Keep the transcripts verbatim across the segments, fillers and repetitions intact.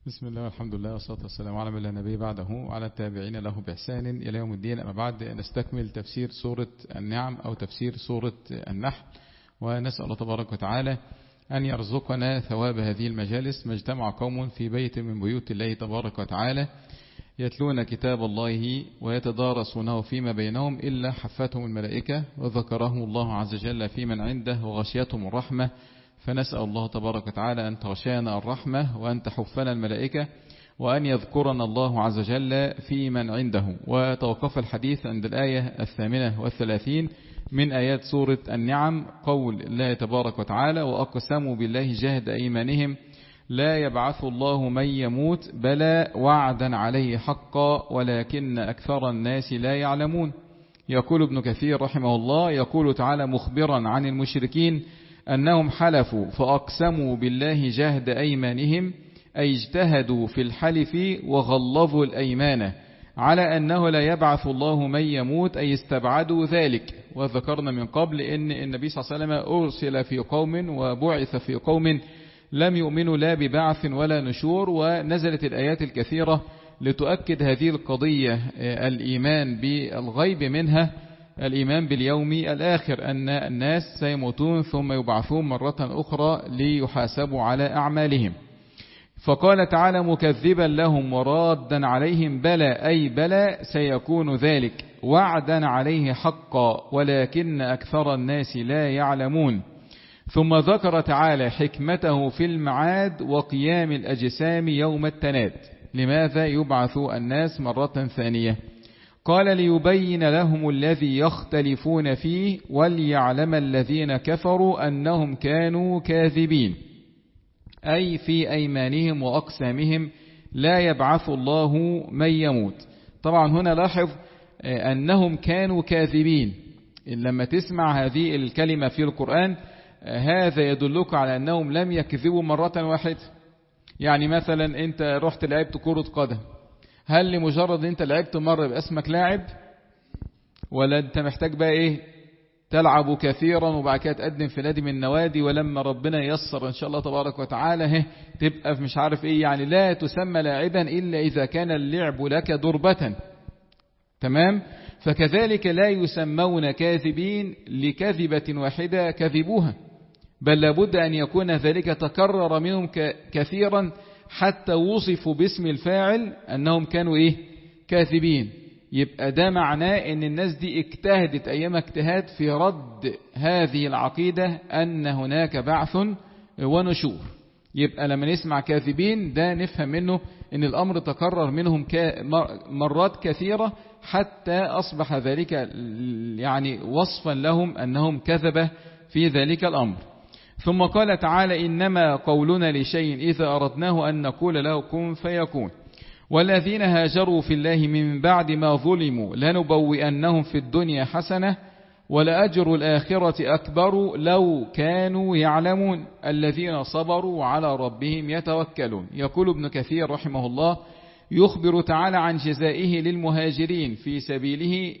بسم الله والحمد لله والصلاة والسلام على من لا نبي بعده وعلى التابعين له بإحسان إلى يوم الدين. أما بعد، نستكمل تفسير سورة النعم أو تفسير سورة النحل، ونسأل الله تبارك وتعالى أن يرزقنا ثواب هذه المجالس. ما اجتمع قوم في بيت من بيوت الله تبارك وتعالى يتلون كتاب الله ويتدارسونه فيما بينهم إلا حفتهم الملائكة وذكرهم الله عز وجل في من عنده وغشيتهم الرحمة. فنسأل الله تبارك وتعالى أن تغشانا الرحمة وأن تحفنا الملائكة وأن يذكرنا الله عز وجل في من عنده. وتوقف الحديث عند الآية الثامنة والثلاثين من آيات سورة النعم، قول الله تبارك وتعالى: وأقسموا بالله جهد أيمانهم لا يبعث الله من يموت بلى وعدا عليه حقا ولكن أكثر الناس لا يعلمون. يقول ابن كثير رحمه الله، يقول تعالى مخبرا عن المشركين أنهم حلفوا فأقسموا بالله جهد أيمانهم، أي اجتهدوا في الحلف وغلظوا الأيمان على أنه لا يبعث الله من يموت، أي استبعدوا ذلك. وذكرنا من قبل أن النبي صلى الله عليه وسلم أرسل في قوم وبعث في قوم لم يؤمنوا لا ببعث ولا نشور، ونزلت الآيات الكثيرة لتؤكد هذه القضية، الإيمان بالغيب، منها الإيمان باليوم الآخر، أن الناس سيموتون ثم يبعثون مرة أخرى ليحاسبوا على أعمالهم. فقال تعالى مكذبا لهم ورادا عليهم: بلى، أي بلى سيكون ذلك، وعدا عليه حقا ولكن أكثر الناس لا يعلمون. ثم ذكر تعالى حكمته في المعاد وقيام الأجسام يوم التناد. لماذا يبعث الناس مرة ثانية؟ قال ليبين لهم الذي يختلفون فيه وليعلم الذين كفروا أنهم كانوا كاذبين، أي في أيمانهم وأقسامهم لا يبعث الله من يموت. طبعا هنا لاحظ أنهم كانوا كاذبين. لما تسمع هذه الكلمة في القرآن هذا يدلك على أنهم لم يكذبوا مرة واحدة. يعني مثلا أنت رحت لعبت كرة قدم، هل لمجرد أنت لعبت مرة يبقى اسمك لاعب؟ ولا أنت محتاج بقى إيه؟ تلعب كثيرا وبعد كده تقدم في نادي من النوادي، ولما ربنا ييسر إن شاء الله تبارك وتعالى هه تبقى في مش عارف إيه. يعني لا تسمى لاعبا إلا إذا كان اللعب لك دربة. تمام؟ فكذلك لا يسمون كاذبين لكذبة واحدة كذبوها، بل لابد أن يكون ذلك تكرر منهم كثيرا حتى وصفوا باسم الفاعل أنهم كانوا إيه؟ كاذبين. يبقى ده معناه أن الناس دي اجتهدت أيام اجتهاد في رد هذه العقيدة أن هناك بعث ونشور. يبقى لما نسمع كاذبين ده نفهم منه أن الأمر تكرر منهم مرات كثيرة حتى أصبح ذلك يعني وصفا لهم أنهم كذبة في ذلك الأمر. ثم قال تعالى إنما قولنا لشيء إذا أردناه أن نقول له كن فيكون. والذين هاجروا في الله من بعد ما ظلموا لنبوئنهم في الدنيا حسنة ولأجر الآخرة أكبر لو كانوا يعلمون الذين صبروا على ربهم يتوكلون. يقول ابن كثير رحمه الله يخبر تعالى عن جزائه للمهاجرين في سبيله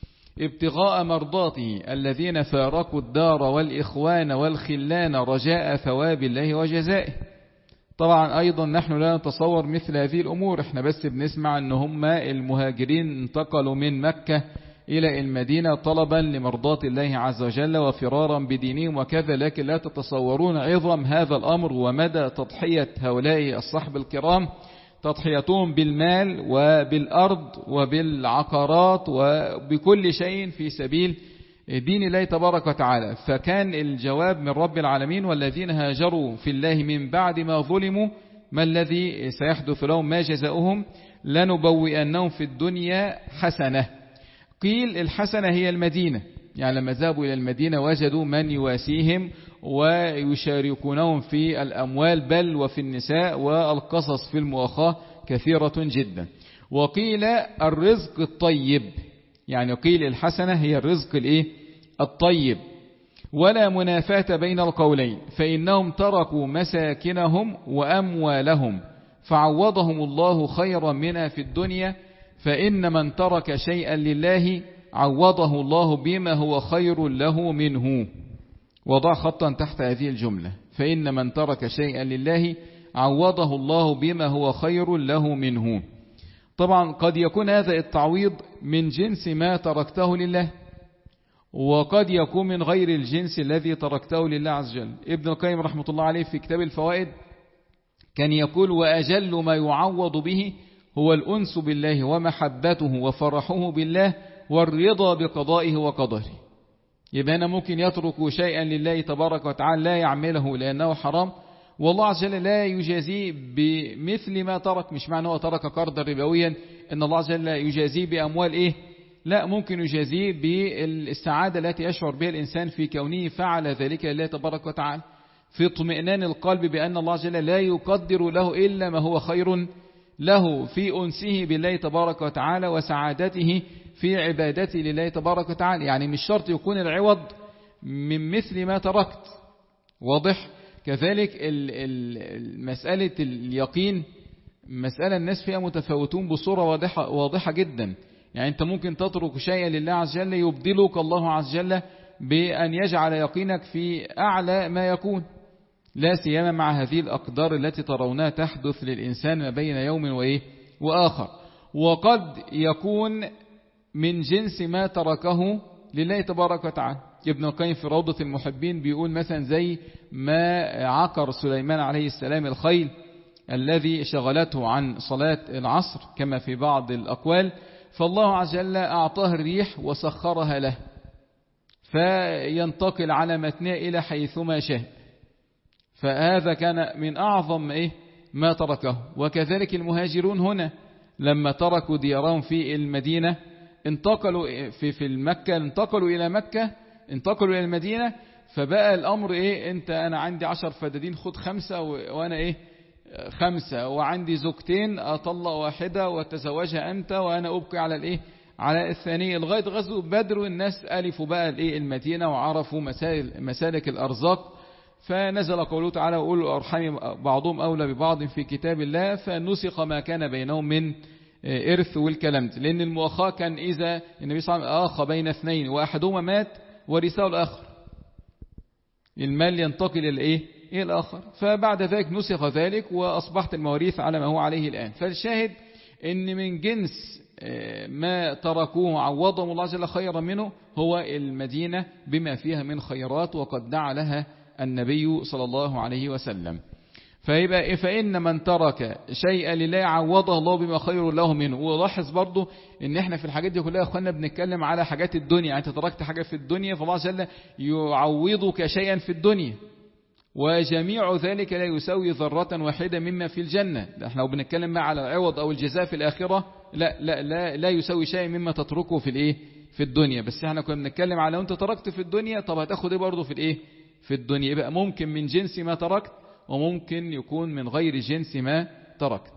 ابتغاء مرضاته الذين فارقوا الدار والإخوان والخلان رجاء ثواب الله وجزائه. طبعا أيضا نحن لا نتصور مثل هذه الأمور، احنا بس بنسمع أن هم المهاجرين انتقلوا من مكة إلى المدينة طلبا لمرضاة الله عز وجل وفرارا بدينهم وكذا، لكن لا تتصورون عظم هذا الأمر ومدى تضحية هؤلاء الصحب الكرام، تضحيتهم بالمال وبالأرض وبالعقارات وبكل شيء في سبيل دين الله تبارك وتعالى. فكان الجواب من رب العالمين والذين هاجروا في الله من بعد ما ظلموا ما الذي سيحدث لهم، ما جزاؤهم؟ لنبوئنهم في الدنيا حسنة. قيل الحسنة هي المدينة، يعني لما ذهبوا إلى المدينة وجدوا من يواسيهم ويشاركونهم في الأموال بل وفي النساء، والقصص في المؤاخاة كثيرة جدا. وقيل الرزق الطيب، يعني قيل الحسنة هي الرزق الإيه؟ الطيب. ولا منافاة بين القولين، فإنهم تركوا مساكنهم وأموالهم فعوضهم الله خيرا منها في الدنيا، فإن من ترك شيئا لله عوضه الله بما هو خير له منه. وضع خطا تحت هذه الجملة، فإن من ترك شيئا لله عوضه الله بما هو خير له منه. طبعا قد يكون هذا التعويض من جنس ما تركته لله، وقد يكون من غير الجنس الذي تركته لله عز وجل. ابن القيم رحمة الله عليه في كتاب الفوائد كان يقول: وأجل ما يعوض به هو الأنس بالله ومحبته وفرحه بالله والرضا بقضائه وقدره. يبقى أنا ممكن يترك شيئا لله تبارك وتعالى لا يعمله لأنه حرام، والله عز وجل لا يجازيه بمثل ما ترك. مش معنى هو ترك قرضا ربويا ان الله عز وجل يجازيه بأموال ايه، لا، ممكن يجازيه بالسعادة التي يشعر بها الإنسان في كونه فعل ذلك لله تبارك وتعالى، في اطمئنان القلب بأن الله عز وجل لا يقدر له إلا ما هو خير له، في أنسه بالله تبارك وتعالى وسعادته في عبادته لله تبارك وتعالى. يعني مش شرط يكون العوض من مثل ما تركت، واضح؟ كذلك مسألة اليقين مسألة الناس فيها متفاوتون بصورة واضحة, واضحة جدا. يعني أنت ممكن تترك شيئا لله عز وجل يبدلك الله عز وجل بأن يجعل يقينك في أعلى ما يكون، لا سيما مع هذه الأقدار التي ترونها تحدث للإنسان ما بين يوم وإيه وآخر. وقد يكون من جنس ما تركه لله تبارك وتعالى. ابن القيم في روضة المحبين بيقول مثلا زي ما عقر سليمان عليه السلام الخيل الذي شغلته عن صلاة العصر كما في بعض الأقوال، فالله عز وجل أعطاه الريح وسخرها له فينتقل على متناه إلى حيثما شاء، فهذا كان من أعظم إيه ما تركه. وكذلك المهاجرون هنا لما تركوا ديارهم في المدينة انتقلوا في في المكة انتقلوا إلى مكة انتقلوا إلى المدينة، فبقى الأمر إيه، أنت أنا عندي عشر فدادين خد خمسة وأنا إيه خمسة، وعندي زوجتين أطلق واحدة وتزوجها أنت وأنا أبقي على الإيه على الثانية. لغاية غزو بدر الناس ألفوا بقى الإيه المدينة وعرفوا مسالك الأرزاق، فنزل قوله تعالى: وأولو الأرحام بعضهم أولى ببعض في كتاب الله، فنسخ ما كان بينهم من إرث والكلام ده، لأن المؤاخاة كان إذا النبي صلى الله عليه وسلم آخى بين اثنين وأحدهما مات ورثه الآخر، المال ينتقل إلى إيه إلى الآخر، فبعد ذلك نسخ ذلك وأصبحت المواريث على ما هو عليه الآن. فالشاهد إن من جنس ما تركوه عوضهم الله عز وجل خيرا منه هو المدينة بما فيها من خيرات، وقد دعا لها النبي صلى الله عليه وسلم. فيبقى فإن من ترك شيئا لله عوضه الله بما خير له منه. ولاحظ برضو ان احنا في الحاجات دي كلها يا اخوانا بنتكلم على حاجات الدنيا، يعني انت تركت حاجة في الدنيا فالله عز وجل يعوضك شيئا في الدنيا، وجميع ذلك لا يساوي ذرة واحدة مما في الجنة. احنا لو بنتكلم ما على العوض او الجزاء في الآخرة لا لا لا لا يساوي شيء مما تتركه في الايه في الدنيا. بس احنا كنا بنتكلم على لو انت تركت في الدنيا طب هتاخد ايه برضه في الايه في الدنيا. يبقى ممكن من جنس ما تركت وممكن يكون من غير جنس ما تركت.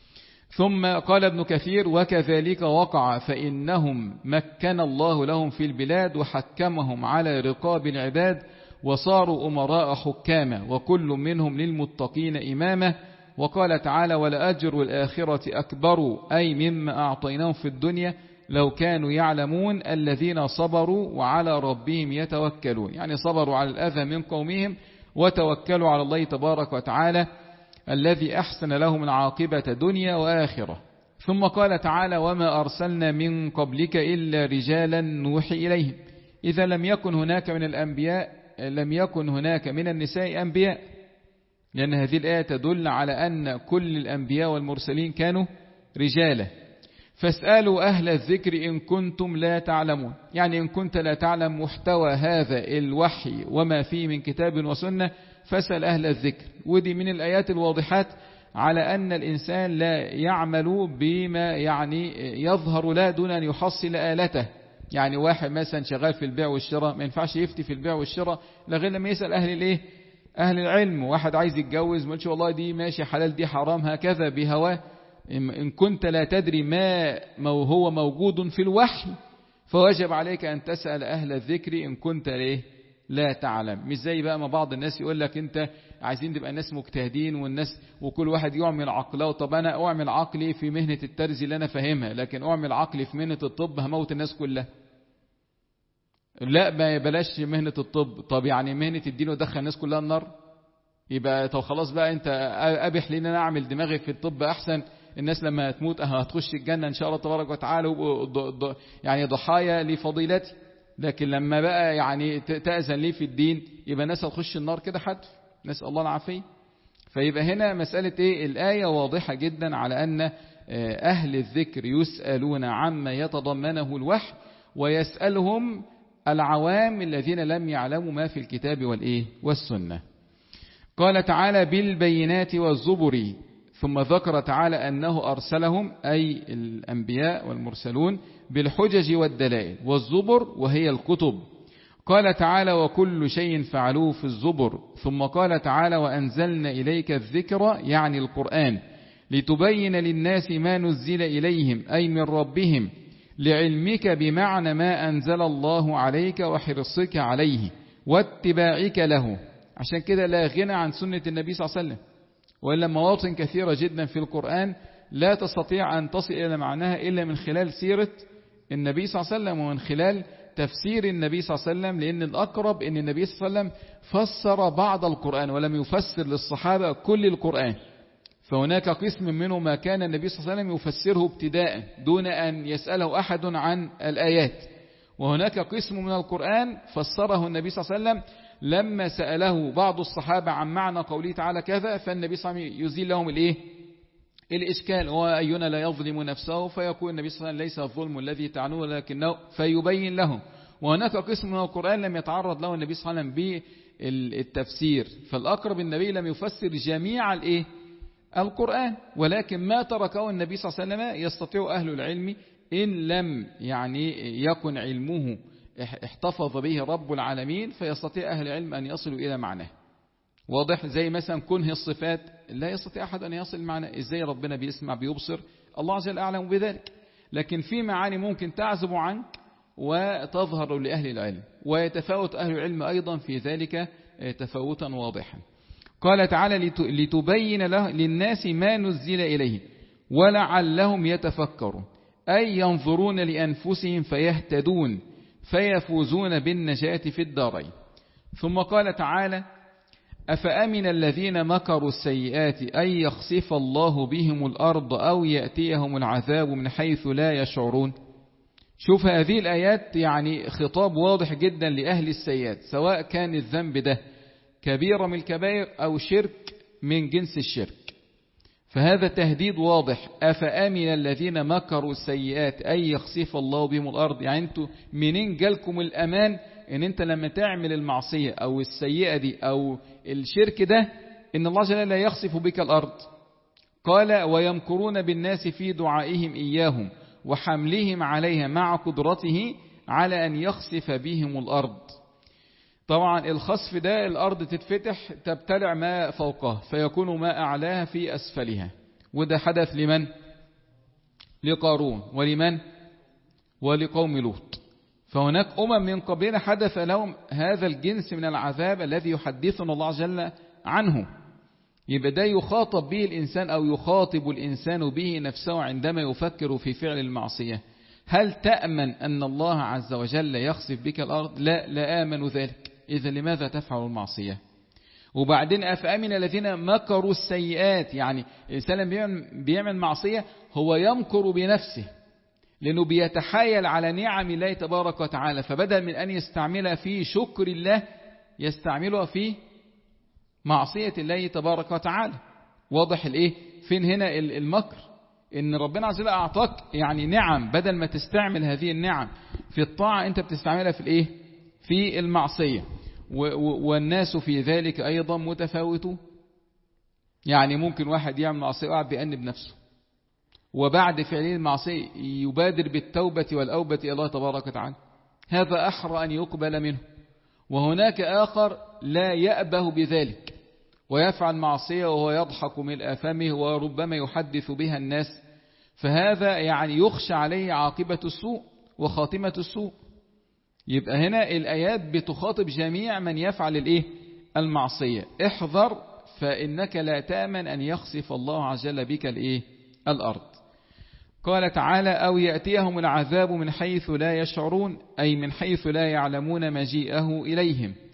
ثم قال ابن كثير: وكذلك وقع فإنهم مكن الله لهم في البلاد وحكمهم على رقاب العباد وصاروا أمراء حكاما وكل منهم للمتقين إماما. وقال تعالى: ولأجر الآخرة أكبر أي مما أعطيناهم في الدنيا لو كانوا يعلمون الذين صبروا وعلى ربهم يتوكلون. يعني صبروا على الأذى من قومهم وتوكلوا على الله تبارك وتعالى الذي أحسن لهم العاقبة دنيا وآخرة. ثم قال تعالى: وما أرسلنا من قبلك إلا رجالا نوحي إليهم. إذا لم يكن هناك من الأنبياء لم يكن هناك من النساء أنبياء، لأن هذه الآية تدل على أن كل الأنبياء والمرسلين كانوا رجالا. فاسألوا أهل الذكر إن كنتم لا تعلمون. يعني إن كنت لا تعلم محتوى هذا الوحي وما فيه من كتاب وسنة فاسأل أهل الذكر. ودي من الآيات الواضحات على أن الإنسان لا يعمل بما يعني يظهر لا دون أن يحصل آلته. يعني واحد مثلا شغال في البيع والشراء ما ينفعش يفتي في البيع والشراء لغير لما يسأل أهل الإيه أهل العلم. واحد عايز يتجوز ما شاء الله دي ماشي حلال دي حرام هكذا بهواه. إن كنت لا تدري ما هو موجود في الوحي فواجب عليك أن تسأل أهل الذكر إن كنت ليه لا تعلم. مش زي بقى ما بعض الناس يقول لك أنت عايزين تبقى الناس مجتهدين والناس وكل واحد يعمل عقله. طب أنا أعمل عقلي في مهنة الترزي اللي أنا فاهمها، لكن أعمل عقلي في مهنة الطب هموت الناس كلها. لا ما بلاش مهنة الطب. طب يعني مهنة الدين ودخل الناس كلها النار؟ يبقى طب خلاص بقى انت ابح لي ان انا اعمل دماغي في الطب احسن، الناس لما هتموت هتخش الجنة ان شاء الله تبارك وتعالى يعني ضحايا لفضيلتي، لكن لما بقى يعني تأذن لي في الدين يبقى ناس هتخش النار كده حتف، نسأل الله العافية. فيبقى هنا مسألة ايه؟ الآية واضحة جدا على أن أهل الذكر يسألون عما يتضمنه الوحي، ويسألهم العوام الذين لم يعلموا ما في الكتاب والإيه والسنة. قال تعالى بالبينات والزبر، ثم ذكر تعالى أنه أرسلهم أي الأنبياء والمرسلون بالحجج والدلائل، والزبر وهي الكتب. قال تعالى وكل شيء فعلوه في الزبر. ثم قال تعالى وأنزلنا إليك الذكر يعني القرآن لتبين للناس ما نزل إليهم أي من ربهم، لعلمك بمعنى ما أنزل الله عليك وحرصك عليه واتباعك له. عشان كده لا غنى عن سنة النبي صلى الله عليه وسلم، وإلا مواطن كثيرة جدا في القرآن لا تستطيع أن تصل إلى معناها إلا من خلال سيرة النبي صلى الله عليه وسلم ومن خلال تفسير النبي صلى الله عليه وسلم، لأن الأقرب أن النبي صلى الله عليه وسلم فسر بعض القرآن ولم يفسر للصحابة كل القرآن. فهناك قسم منه ما كان النبي صلى الله عليه وسلم يفسره ابتداء دون أن يسأله أحد عن الآيات، وهناك قسم من القرآن فسره النبي صلى الله عليه وسلم لما سأله بعض الصحابة عن معنى قوله تعالى كذا، فالنبي صلى الله عليه وسلم يزيل لهم الإيه؟ الإشكال، هو أينا لا يظلم نفسه، فيقول النبي صلى الله عليه وسلم ليس الظلم الذي تعنوه لكنه فيبين لهم. وهناك قسم من القرآن لم يتعرض له النبي صلى الله عليه وسلم بالتفسير، فالأقرب النبي لم يفسر جميع الإيه؟ القرآن، ولكن ما تركه النبي صلى الله عليه وسلم يستطيع أهل العلم إن لم يعني يكن علمه احتفظ به رب العالمين فيستطيع أهل العلم أن يصلوا إلى معناه. واضح؟ زي مثلا كنه الصفات لا يستطيع أحد أن يصل معنى إزاي ربنا بيسمع بيبصر، الله عز وجل أعلم بذلك، لكن في معاني ممكن تعزب عنك وتظهر لأهل العلم، ويتفاوت أهل العلم أيضا في ذلك تفاوتا واضحا. قال تعالى لتبين له للناس ما نزل إليه ولعلهم يتفكرون، أي ينظرون لأنفسهم فيهتدون فيفوزون بالنجاة في الدارين. ثم قال تعالى أفأمن الذين مكروا السيئات أن يخسف الله بهم الأرض أو يأتيهم العذاب من حيث لا يشعرون. شوف هذه الآيات يعني خطاب واضح جدا لأهل السيئات، سواء كان الذنب ده كبيرة من الكبائر أو شرك من جنس الشرك، فهذا تهديد واضح. أفأمن الذين مكروا السيئات أن يخسف الله بهم الأرض، يعني انتوا منين جالكم الأمان ان انت لما تعمل المعصية او السيئة دي او الشرك ده ان الله جل لا يخسف بك الأرض. قال ويمكرون بالناس في دعائهم إياهم وحملهم عليها مع قدرته على أن يخسف بهم الأرض. طبعا الخسف ده الأرض تتفتح تبتلع ما فوقها فيكون ما أعلاها في أسفلها، وده حدث لمن؟ لقارون، ولمن؟ ولقوم لوط. فهناك أمم من قبلنا حدث لهم هذا الجنس من العذاب الذي يحدثنا الله جل عنه. يبقى ده يخاطب به الإنسان أو يخاطب الإنسان به نفسه عندما يفكر في فعل المعصية. هل تأمن أن الله عز وجل يخسف بك الأرض؟ لا، لا آمن ذلك. إذا لماذا تفعل المعصية؟ وبعدين أفأمن الذين مكروا السيئات، يعني الإنسان بيعمل معصية هو يمكر بنفسه لأنه بيتحايل على نعم الله تبارك وتعالى، فبدل من أن يستعملها في شكر الله يستعملها في معصية الله تبارك وتعالى. واضح الإيه؟ فين هنا المكر؟ إن ربنا عز وجل أعطاك يعني نعم، بدل ما تستعمل هذه النعم في الطاعة أنت بتستعملها في الإيه؟ في المعصية. والناس في ذلك أيضا متفاوتون. يعني ممكن واحد يعمل معصية وقاعد بيأنب نفسه، وبعد فعله المعصية يبادر بالتوبة والأوبة إلى الله تبارك وتعالى، هذا أحرى أن يقبل منه. وهناك آخر لا يأبه بذلك ويفعل معصية وهو يضحك ملء فمه وربما يحدث بها الناس، فهذا يعني يخشى عليه عاقبة السوء وخاتمة السوء. يبقى هنا الآيات بتخاطب جميع من يفعل الإيه؟ المعصية. احذر فإنك لا تأمن أن يخسف الله عز وجل بك الإيه؟ الأرض. قال تعالى أو يأتيهم العذاب من حيث لا يشعرون، أي من حيث لا يعلمون مجيئه إليهم،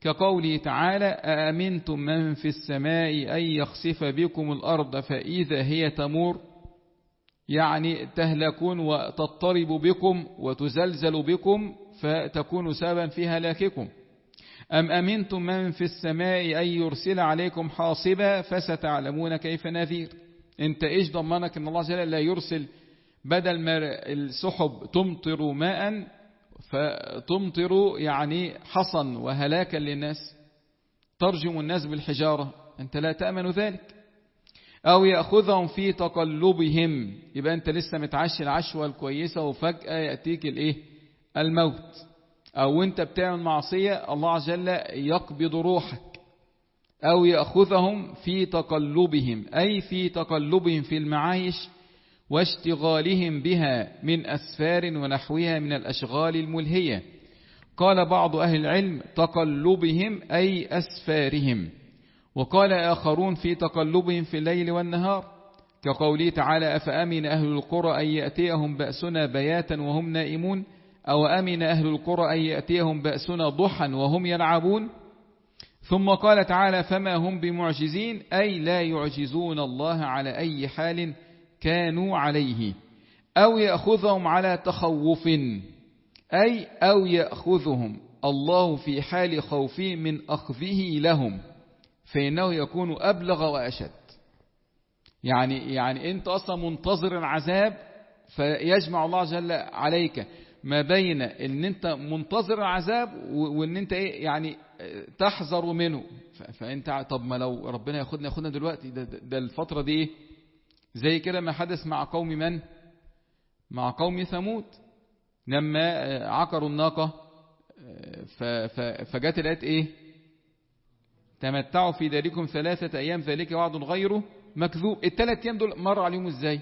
كقوله تعالى أأمنتم من في السماء أن يخسف بكم الأرض فإذا هي تمور، يعني تهلكون وتضطرب بكم وتزلزل بكم فتكون سببا في هلاككم. أم أمنتم من في السماء أن يرسل عليكم حاصبا فستعلمون كيف نذير. انت ايش ضمنك ان الله جل لا يرسل بدل ما السحب تمطر ماء فتمطر يعني حصن وهلاكا للناس، ترجم الناس بالحجارة، انت لا تأمن ذلك. أو يأخذهم في تقلبهم، يبقى أنت لسه متعشي العشوة الكويسة وفجأة يأتيك الإيه؟ الموت. أو أنت بتعمل معصية الله عز وجل يقبض روحك. أو يأخذهم في تقلبهم، أي في تقلبهم في المعايش واشتغالهم بها من أسفار ونحوها من الأشغال الملهية. قال بعض أهل العلم تقلبهم أي أسفارهم، وقال آخرون في تقلبهم في الليل والنهار، كقوله تعالى أفأمن أهل القرى أن يأتيهم بأسنا بياتا وهم نائمون، أو أمن أهل القرى أن يأتيهم بأسنا ضحى وهم يلعبون. ثم قال تعالى فما هم بمعجزين، أي لا يعجزون الله على أي حال كانوا عليه. أو يأخذهم على تخوف، أي أو يأخذهم الله في حال خوفهم من أخذه لهم فإنه يكون أبلغ وأشد. يعني يعني أنت أصلا منتظر العذاب فيجمع الله جل عليك ما بين أن أنت منتظر العذاب وأن أنت إيه يعني تحذر منه. فأنت طب ما لو ربنا ياخدنا ياخدنا دلوقتي، ده, ده الفترة دي إيه؟ زي كده ما حدث مع قوم من؟ مع قوم ثمود لما عقروا الناقة فجات الآيات إيه؟ تمتعوا في داركم ثلاثة أيام ذلك وعد غيره مكذوب. الثلاث أيام دول مر عليهم إزاي؟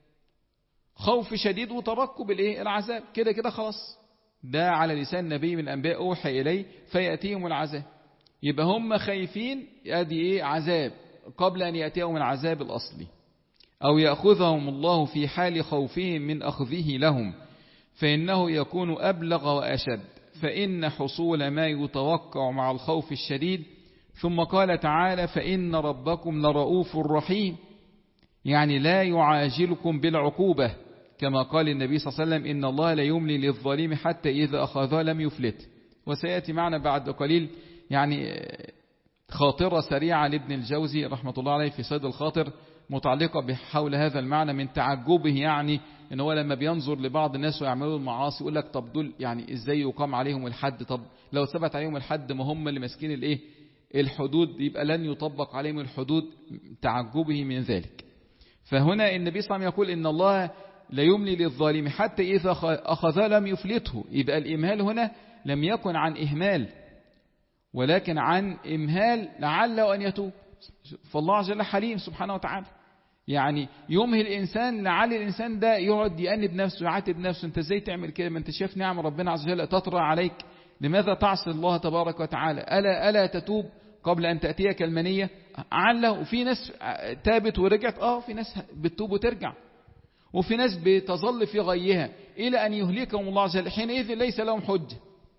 خوف شديد وترقب الإيه؟ العذاب. كده كده خلاص، ده على لسان نبي من الأنبياء أوحى إليه فيأتيهم العذاب. يبقى هم خايفين أدي إيه؟ عذاب قبل أن يأتيهم العذاب الأصلي. أو يأخذهم الله في حال خوفهم من أخذه لهم فإنه يكون أبلغ وأشد، فإن حصول ما يتوقع مع الخوف الشديد. ثم قال تعالى فإن ربكم لرؤوف رحيم، يعني لا يعاجلكم بالعقوبة، كما قال النبي صلى الله عليه وسلم إن الله لا يملي للظالم حتى إذا أخذها لم يفلت. وسيأتي معنا بعد قليل يعني خاطرة سريعة لابن الجوزي رحمة الله عليه في صيد الخاطر متعلقة بحول هذا المعنى من تعجبه، يعني إن هو لما بينظر لبعض الناس ويعملوا المعاصي يقول لك طب دول يعني إزاي يقام عليهم الحد؟ طب لو ثبت عليهم الحد ما هم اللي ماسكين الإيه؟ الحدود، يبقى لن يطبق عليهم الحدود. تعجبه من ذلك. فهنا النبي صلى الله عليه وسلم يقول إن الله لا يملي للظالم حتى إذا أخذ لم يفلته. يبقى الإمهال هنا لم يكن عن إهمال ولكن عن إمهال لعله أن يتوب. فالله عز وجل حليم سبحانه وتعالى، يعني يمهل الإنسان لعل الإنسان ده يقعد يأنب نفسه يعاتب نفسه. أنت إزاي تعمل كده؟ ما أنت شايف نعم ربنا عز وجل تطرى عليك، لماذا تعصي الله تبارك وتعالى؟ ألا ألا تتوب قبل أن تأتيك المنية؟ عله. وفي ناس تابت ورجعت، آه في ناس بتتوب وترجع، وفي ناس بتظل في غيها إلى أن يهلكهم الله عز وجل، حينئذ ليس لهم حجة.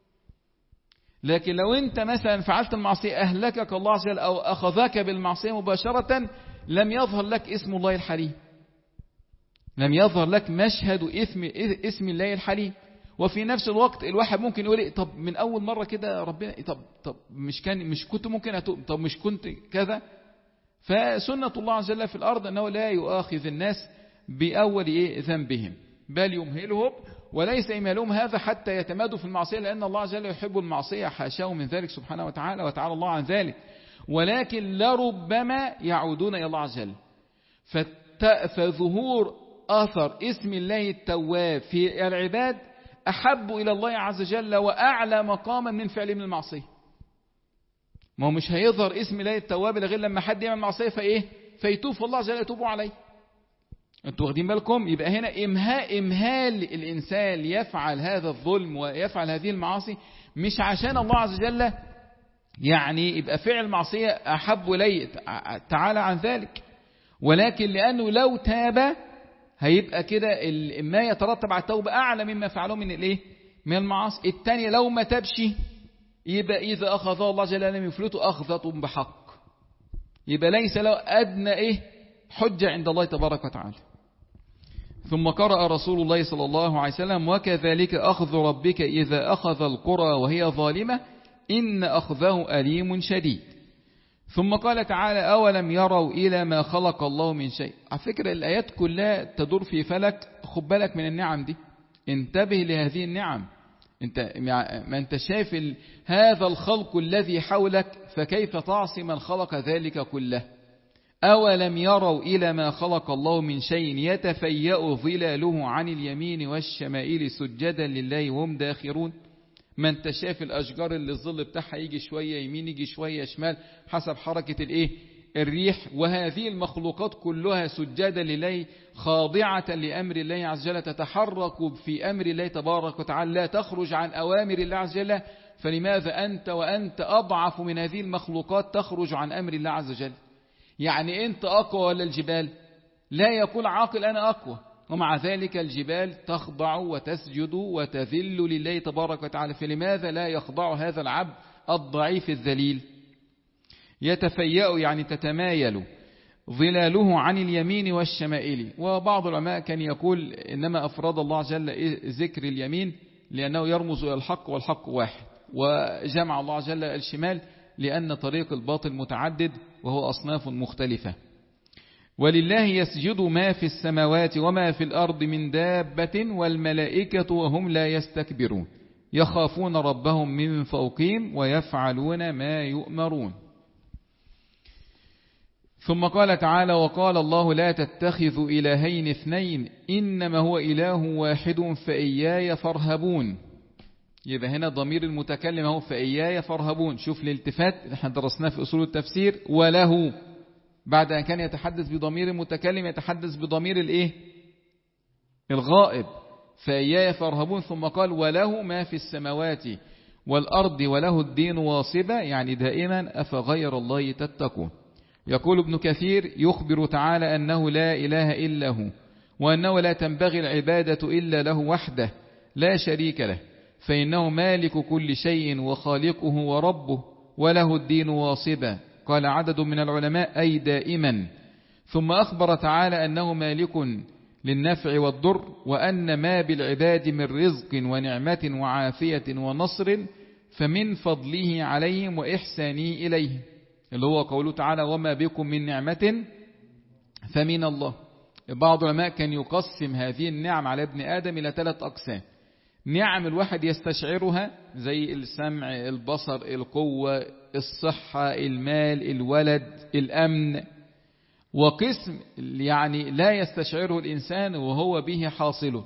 لكن لو أنت مثلا فعلت المعصية أهلكك الله عز وجل أو أخذك بالمعصية مباشرة، لم يظهر لك اسم الله الحليم، لم يظهر لك مشهد اسم اسم الله الحليم. وفي نفس الوقت الواحد ممكن يقول طب من أول مرة كده ربنا طب طب مش كان مش كنت ممكن أتوب، طب مش كنت كذا. فسنة الله عز وجل في الأرض أنه لا يؤاخذ الناس بأول إيه ذنبهم، بل يمهلهم، وليس إمهالهم هذا حتى يتمادوا في المعصية، لأن الله عز وجل يحب المعصية حاشاه من ذلك سبحانه وتعالى وتعالى الله عن ذلك، ولكن لربما يعودون إلى الله عز وجل. فظهور أثر اسم الله التواب في العباد أحب إلى الله عز وجل وأعلى مقاما من فعل من المعصية. ما هو مش هيظهر اسم الله التواب غير لما حد يعمل معصية فإيه فيتوب، فالله عز وجل يتوب عليه. أنتوا واخدين بالكم؟ يبقى هنا إمهال, إمهال الإنسان يفعل هذا الظلم ويفعل هذه المعاصي مش عشان الله عز وجل يعني يبقى فعل معصية أحب إليه تعالى عن ذلك، ولكن لأنه لو تاب هيبقى كده ما يترتب على التوبة أعلى مما فعله من الإيه من المعاصي. الثانية لو ما تابش يبقى إذا أخذه الله جل وعلا لم يفلته أخذة بحق، يبقى ليس له أدنى إيه حجة عند الله تبارك وتعالى. ثم قرأ رسول الله صلى الله عليه وسلم: وكذلك أخذ ربك إذا أخذ القرى وهي ظالمة إن أخذه أليم شديد. ثم قال تعالى: أولم يروا إلى ما خلق الله من شيء. على فكرة الآيات كلها تدور في فلك، خد بالك من النعم دي، انتبه لهذه النعم. انت ما انت شايف ال... هذا الخلق الذي حولك، فكيف تعصي من خلق ذلك كله؟ أولم يروا إلى ما خلق الله من شيء يتفيأ ظلاله عن اليمين والشمائل سجدا لله وهم داخرون. ما انت شايف الأشجار اللي الظل بتاعها يجي شوية يمين يجي شوية شمال حسب حركة الايه الريح، وهذه المخلوقات كلها سجدا لله خاضعة لأمر الله عز وجل، تتحرك في أمر الله تبارك وتعالى، لا تخرج عن أوامر الله عز وجل. فلماذا أنت وأنت أضعف من هذه المخلوقات تخرج عن أمر الله عز وجل؟ يعني أنت أقوى ولا الجبال؟ لا يقول عاقل أنا أقوى، ومع ذلك الجبال تخضع وتسجد وتذل لله تبارك وتعالى. فلماذا لا يخضع هذا العبد الضعيف الذليل؟ يتفيأ يعني تتمايل ظلاله عن اليمين والشمائل. وبعض العلماء كان يقول إنما أفراد الله عز وجل ذكر اليمين لأنه يرمز إلى الحق والحق واحد، وجمع الله عز وجل الشمال لأن طريق الباطل متعدد وهو أصناف مختلفة. ولله يسجد ما في السماوات وما في الأرض من دابة والملائكة وهم لا يستكبرون يخافون ربهم من فوقهم ويفعلون ما يؤمرون. ثم قال تعالى: وقال الله لا تتخذوا إلهين اثنين إنما هو إله واحد فإياي فارهبون. يبقى هنا ضمير المتكلم هو فإياي فارهبون. شوف الالتفات احنا درسناه في أصول التفسير. وله بعد أن كان يتحدث بضمير المتكلم يتحدث بضمير الايه الغائب، فإياي فارهبون. ثم قال: وله ما في السماوات والأرض وله الدين واصبا، يعني دائما أفغير الله تتقون. يقول ابن كثير: يخبر تعالى أنه لا إله إلا هو، وأنه لا تنبغي العبادة إلا له وحده لا شريك له، فإنه مالك كل شيء وخالقه وربه، وله الدين واصبا. قال عدد من العلماء: أي دائما. ثم أخبر تعالى أنه مالك للنفع والضر، وأن ما بالعباد من رزق ونعمة وعافية ونصر فمن فضله عليهم وإحسانه إليهم، اللي هو قوله تعالى: وما بكم من نعمة فمن الله. بعض العلماء كان يقسم هذه النعم على ابن آدم إلى ثلاث أقسام: نعم الواحد يستشعرها زي السمع، البصر، القوة، الصحة، المال، الولد، الأمن. وقسم يعني لا يستشعره الإنسان وهو به حاصله،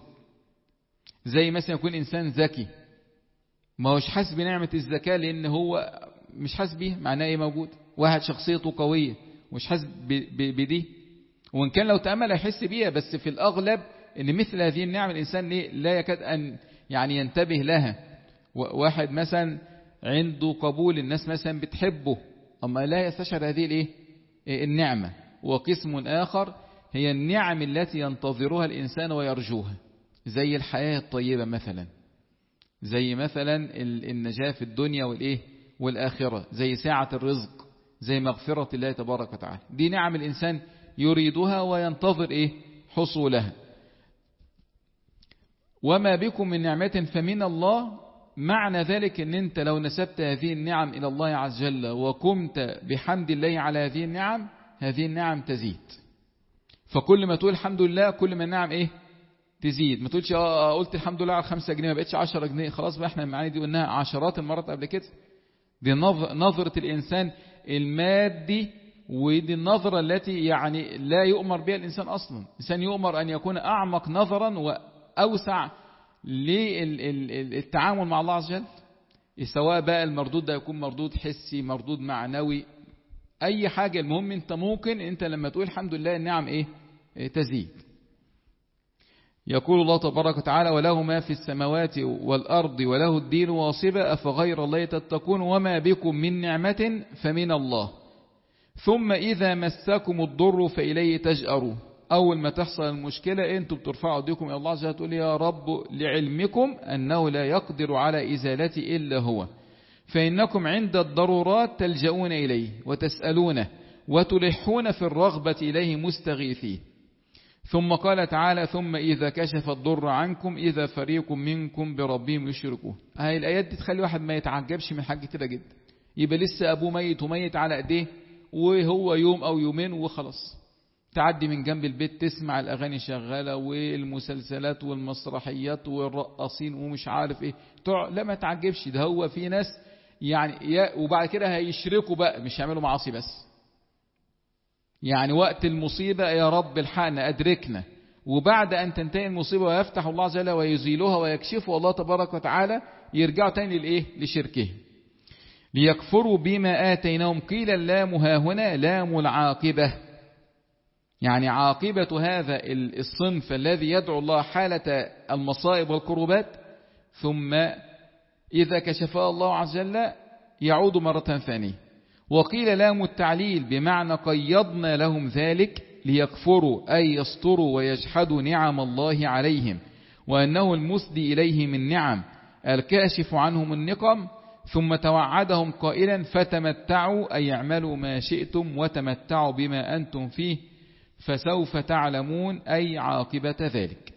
زي مثلا يكون إنسان ذكي ما هوش حاسس بنعمة الذكاء لأن هو مش حاسس بيها، معناه إيه موجود. واحد شخصيته قوية مش حاسس بدي، وإن كان لو تأمل يحس بيها، بس في الأغلب إن مثل هذه النعم الإنسان لا يكاد أن يعني ينتبه لها. واحد مثلا عنده قبول، الناس مثلا بتحبه، أما لا يستشعر هذه الإيه النعمة. وقسم آخر هي النعم التي ينتظرها الإنسان ويرجوها، زي الحياة الطيبة مثلا، زي مثلا النجاة في الدنيا والإيه والآخرة، زي ساعة الرزق، زي مغفرة الله تبارك وتعالى. دي نعم الإنسان يريدها وينتظر إيه حصولها. وما بكم من نعمة فمن الله، معنى ذلك أن أنت لو نسبت هذه النعم إلى الله عز وجل وقمت بحمد الله على هذه النعم، هذه النعم تزيد. فكل ما تقول الحمد لله كل ما النعم إيه تزيد. ما تقولش اه قلت الحمد لله على خمسة جنيه ما بقتش عشرة جنيه خلاص بقى، احنا المعاني دي قلناها عشرات المرات قبل كده. دي نظرة الإنسان المادي، ودي النظرة التي يعني لا يؤمر بها الإنسان أصلا. الإنسان يؤمر أن يكون أعمق نظرا وأوسع للتعامل مع الله عز وجل، سواء بقى المردود ده يكون مردود حسي، مردود معنوي، أي حاجة. المهم أنت ممكن أنت لما تقول الحمد لله النعم إيه تزيد. يقول الله تبارك وتعالى: وله ما في السماوات والأرض وله الدين واصبا أفغير الله تتقون وما بكم من نعمة فمن الله ثم إذا مسكم الضر فإليه تجأرون. أول ما تحصل المشكلة أنتم بترفعوا ايديكم إلى الله عز وجل تقول: يا رب لعلمكم أنه لا يقدر على إزالتي إلا هو، فإنكم عند الضرورات تلجؤون إليه وتسألونه وتلحون في الرغبة إليه مستغيثين. ثم قال تعالى ثم إذا كشف الضر عنكم إذا فريق منكم بربهم يشركون. هاي الآيات دي تخلي واحد ما يتعجبش من حاجة كده جدا، يبقى لسه أبوه ميت وميت على أيديه وهو يوم أو يومين وخلاص، تعدي من جنب البيت تسمع الأغاني شغالة والمسلسلات والمسرحيات والرقصين ومش عارف إيه، لا ما تعجبش، ده هو في ناس يعني، وبعد كده هيشركوا بقى، مش يعملوا معاصي بس، يعني وقت المصيبة يا رب الحقنا أدركنا، وبعد أن تنتهي المصيبة ويفتح الله عز وجل ويزيلها ويكشفها الله تبارك وتعالى يرجعوا تاني للإيه؟ لشركه. ليكفروا بما آتيناهم. قيل اللام ها هنا لام العاقبة، يعني عاقبة هذا الصنف الذي يدعو الله حالة المصائب والكروبات، ثم إذا كشفها الله عز وجل يعود مرة ثانية. وقيل لام التعليل بمعنى قيضنا لهم ذلك ليكفروا أي يسطروا ويجحدوا نعم الله عليهم، وأنه المسدي إليه من نعم الكاشف عنهم النقم، ثم توعدهم قائلا فتمتعوا أي اعملوا ما شئتم وتمتعوا بما أنتم فيه فسوف تعلمون أي عاقبة ذلك.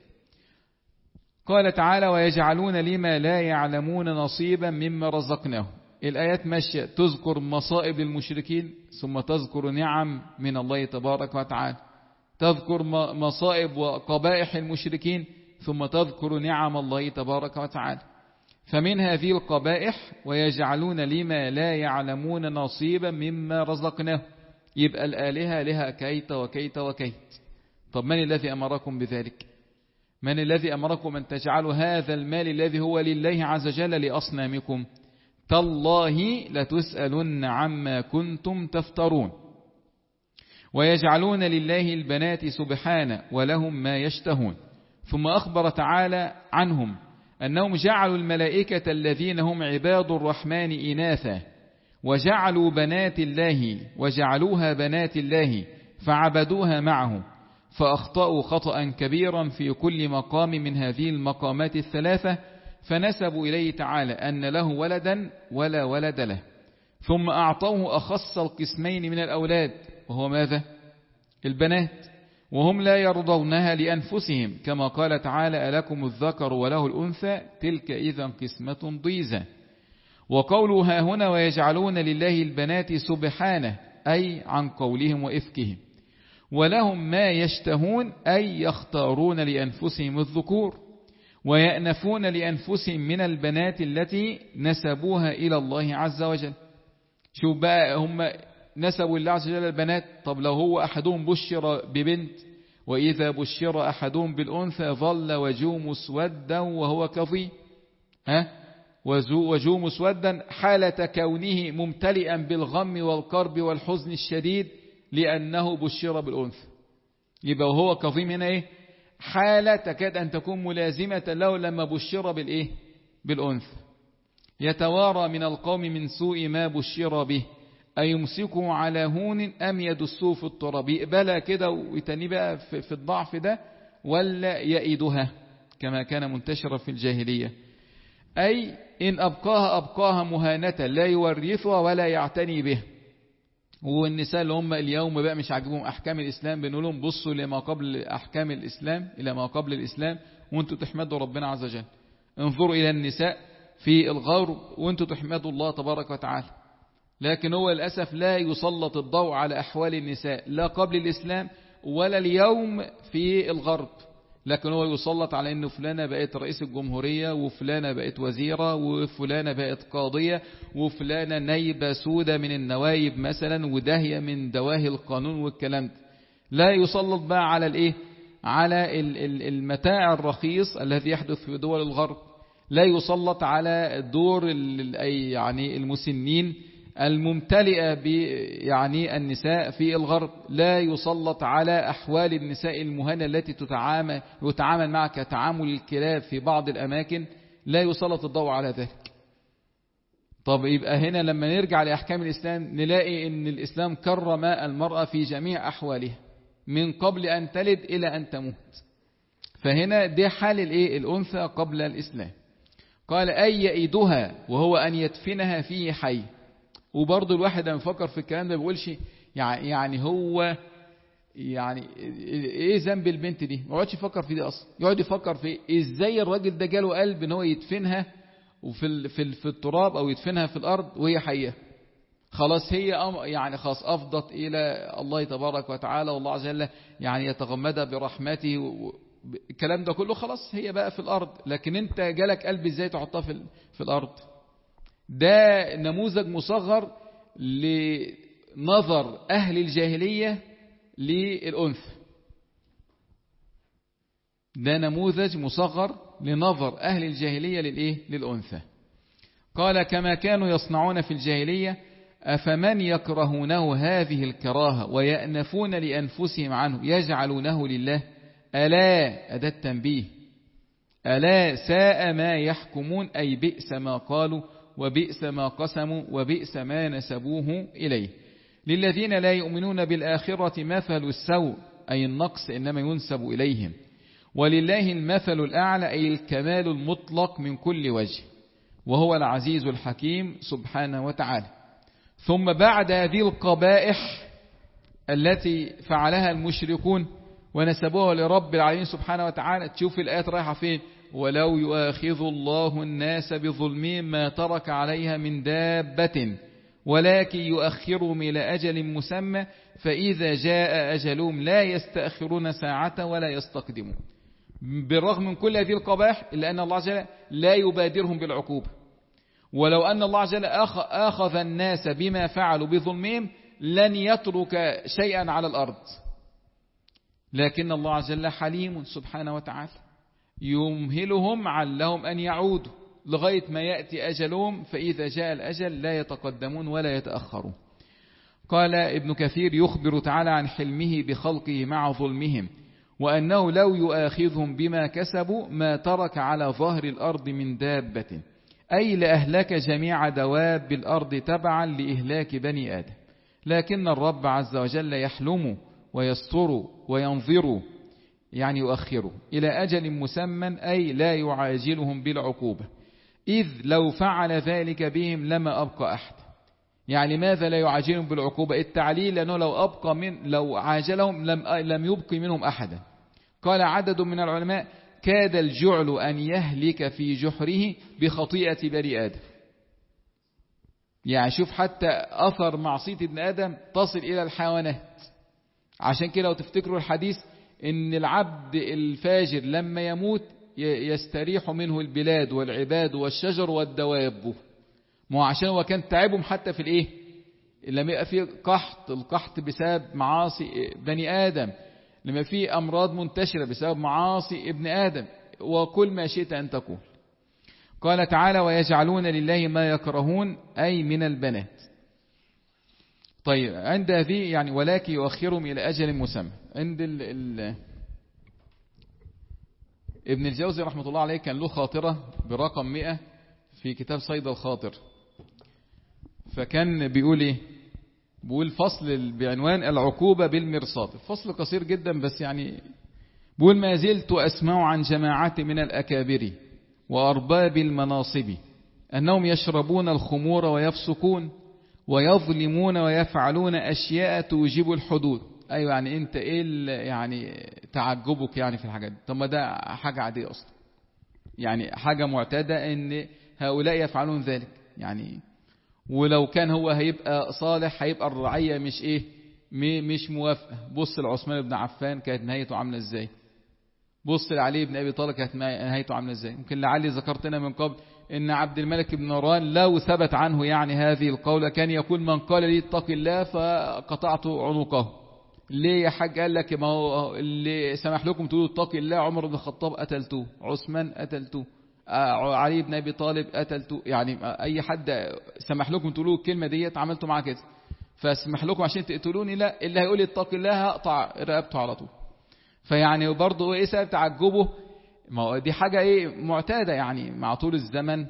قال تعالى ويجعلون لما لا يعلمون نصيبا مما رزقناهم. الآيات ماشية تذكر مصائب للمشركين ثم تذكر نعم من الله تبارك وتعالى، تذكر مصائب وقبائح المشركين ثم تذكر نعم الله تبارك وتعالى. فمن هذه القبائح ويجعلون لما لا يعلمون نصيبا مما رزقناه، يبقى الآلهة لها كيت وكيت وكيت. طب من الذي أمركم بذلك؟ من الذي أمركم أن تجعلوا هذا المال الذي هو لله عز وجل لأصنامكم؟ تالله لتسألن عما كنتم تفترون. ويجعلون لله البنات سبحانه ولهم ما يشتهون. ثم أخبر تعالى عنهم أنهم جعلوا الملائكة الذين هم عباد الرحمن إناثا، وجعلوا بنات الله وجعلوها بنات الله فعبدوها معه، فأخطأوا خطأ كبيرا في كل مقام من هذه المقامات الثلاثة، فنسبوا إليه تعالى أن له ولدا ولا ولد له، ثم أعطوه أخص القسمين من الأولاد وهو ماذا؟ البنات، وهم لا يرضونها لأنفسهم كما قال تعالى ألكم الذكر وله الأنثى تلك إذا قسمة ضيزى. وقوله ها هنا ويجعلون لله البنات سبحانه أي عن قولهم وإفكهم. ولهم ما يشتهون أي يختارون لأنفسهم الذكور، ويأنفون لأنفسهم من البنات التي نسبوها إلى الله عز وجل. شوف بقى هم نسبوا الله عز وجل البنات، طب لو هو أحدهم بشر ببنت وإذا بشر أحدهم بالأنثى ظل وجوه مسودا وهو كظيم، ها وجوه مسودا حالة كونه ممتلئا بالغم والكرب والحزن الشديد لأنه بشر بالأنثى، يبقى وهو كظيم هنا إيه؟ حالة تكاد أن تكون ملازمة له لما بشر بالإيه؟ بالأنثى. يتوارى من القوم من سوء ما بشر به أيمسكه على هون أم يدسوه في التراب، يقبلها كده ويتني بقى في الضعف ده ولا يئدها كما كان منتشرا في الجاهلية، أي إن أبقاها أبقاها مهانة لا يورثها ولا يعتني به. والنساء اللي هم اليوم بقى مش عاجبهم أحكام الإسلام بنقول لهم بصوا لما قبل أحكام الإسلام إلى ما قبل الإسلام وانتوا تحمدوا ربنا عز وجل، انظروا إلى النساء في الغرب وانتوا تحمدوا الله تبارك وتعالى. لكن هو للأسف لا يسلط الضوء على أحوال النساء لا قبل الإسلام ولا اليوم في الغرب، لكن هو يسلط على أن فلانة بقت رئيس الجمهورية وفلانة بقت وزيرة وفلانة بقت قاضية وفلانة نايبة سودة من النوايب مثلا وداهية من دواهي القانون والكلام ده. لا يسلط بقى على الإيه؟ على المتاع الرخيص الذي يحدث في دول الغرب، لا يسلط على دور يعني المسنين الممتلئة ب يعني النساء في الغرب، لا يسلط على أحوال النساء المهنة التي تتعامل يتعامل معها كتعامل الكلاب في بعض الأماكن، لا يسلط الضوء على ذلك. طب يبقى هنا لما نرجع لأحكام الإسلام نلاقي أن الإسلام كرم المرأة في جميع أحوالها من قبل أن تلد إلى أن تموت، فهنا دي حال الإيه؟ الأنثى قبل الإسلام. قال أي يئدها وهو أن يدفنها فيه حي. وبرضه الواحد لما يفكر في الكلام ده بيقولش يعني هو يعني ايه ذنب البنت دي، ما يقعدش يفكر في دي اصلا، يقعد يفكر في ازاي الراجل ده جاله قلب ان هو يدفنها وفي في في التراب او يدفنها في الارض وهي حيه. خلاص هي يعني خلاص افضت الى الله تبارك وتعالى، والله عز وجل يعني يتغمدها برحمته، الكلام ده كله خلاص هي بقى في الارض. لكن انت جالك قلب ازاي تحطها في في الارض؟ ده نموذج مصغر لنظر اهل الجاهليه للأنثى. ده نموذج مصغر لنظر أهل الجاهلية للإيه؟ للأنثى. قال كما كانوا يصنعون في الجاهلية أفمن يكرهونه هذه الكراهة ويأنفون لأنفسهم عنه يجعلونه لله ألا أداة تنبيه ألا ساء ما يحكمون أي بئس ما قالوا وبئس ما قسموا وبئس ما نسبوه إليه. للذين لا يؤمنون بالآخرة مثل السوء أي النقص إنما ينسب إليهم، ولله المثل الأعلى أي الكمال المطلق من كل وجه، وهو العزيز الحكيم سبحانه وتعالى. ثم بعد هذه القبائح التي فعلها المشركون ونسبوها لرب العالمين سبحانه وتعالى، تشوف الآيات رايحة فين؟ ولو يؤاخذ الله الناس بظلمهم ما ترك عليها من دابة ولكن يؤخرهم إلى أجل مسمى فإذا جاء أجلهم لا يستأخرون ساعة ولا يستقدمون. بالرغم من كل هذه القبائح إلا أن الله عز وجل لا يبادرهم بالعقوبة. ولو أن الله عز وجل أخذ الناس بما فعلوا بظلمهم لن يترك شيئا على الأرض، لكن الله عز وجل حليم سبحانه وتعالى يمهلهم علهم أن يعودوا لغاية ما يأتي أجلهم، فإذا جاء الأجل لا يتقدمون ولا يتأخرون. قال ابن كثير يخبر تعالى عن حلمه بخلقه مع ظلمهم، وأنه لو يؤاخذهم بما كسبوا ما ترك على ظهر الأرض من دابة، أي لأهلك جميع دواب الأرض تبعا لإهلاك بني آدم. لكن الرب عز وجل يحلم ويستر وينظر يعني يؤخره إلى أجل مسمى، أي لا يعاجلهم بالعقوبة، إذ لو فعل ذلك بهم لما أبقى أحد. يعني ماذا لا يعاجلهم بالعقوبة؟ التعليل لأنه لو أبقى من لو عاجلهم لم لم يبقي منهم أحدا. قال عدد من العلماء كاد الجعل أن يهلك في جحره بخطيئة بني آدم. يعني شوف حتى أثر معصية ابن آدم تصل إلى الحيوانات. عشان كده لو تفتكروا الحديث إن العبد الفاجر لما يموت يستريح منه البلاد والعباد والشجر والدواب. ما عشان هو كان تعبهم حتى في الايه لما يبقى فيه قحط، القحط بسبب معاصي بني آدم، لما فيه أمراض منتشرة بسبب معاصي ابن آدم، وكل ما شئت أن تقول. قال تعالى ويجعلون لله ما يكرهون أي من البنات. طيب عند هذه يعني ولكن يؤخرهم إلى أجل مسمى. عند ال ال ابن الجوزي رحمة الله عليه كان له خاطرة برقم مئة في كتاب صيد الخاطر، فكان بيقول ايه؟ بيقول فصل بعنوان العقوبة بالمرصاد. الفصل قصير جدا بس يعني بيقول ما زلت أسمع عن جماعة من الأكابر وأرباب المناصب أنهم يشربون الخمور ويفسقون ويظلمون ويفعلون أشياء توجب الحدود. أيوة يعني أنت إيه يعني تعجبك يعني في الحاجات دي؟ طب ما ده حاجة عادية أصلا، يعني حاجة معتادة أن هؤلاء يفعلون ذلك يعني. ولو كان هو هيبقى صالح هيبقى الرعية مش إيه مش موافقة. بص لعثمان بن عفان كانت نهايته عاملة إزاي، بص لعلي بن أبي طالب كانت نهايته عاملة إزاي. ممكن لعلي ذكرتنا من قبل إن عبد الملك بن مروان لو ثبت عنه يعني هذه القولة كان يقول من قال لي اتق الله فقطعت عنقه. ليه يا حاج؟ قال لك ما هو اللي سمح لكم تقولوا اتق الله عمر بن الخطاب قتلتوه، عثمان قتلتوه، علي بن أبي طالب قتلتوه، يعني أي حد سمح لكم تقولوا الكلمة ديت عملتوا معاه كده، فسمح لكم عشان تقتلوني؟ لا، اللي هيقول اتق الله هقطع رقبته على طول. فيعني برضه ايه سبب تعجبه؟ ما هو دي حاجة ايه معتادة يعني مع طول الزمن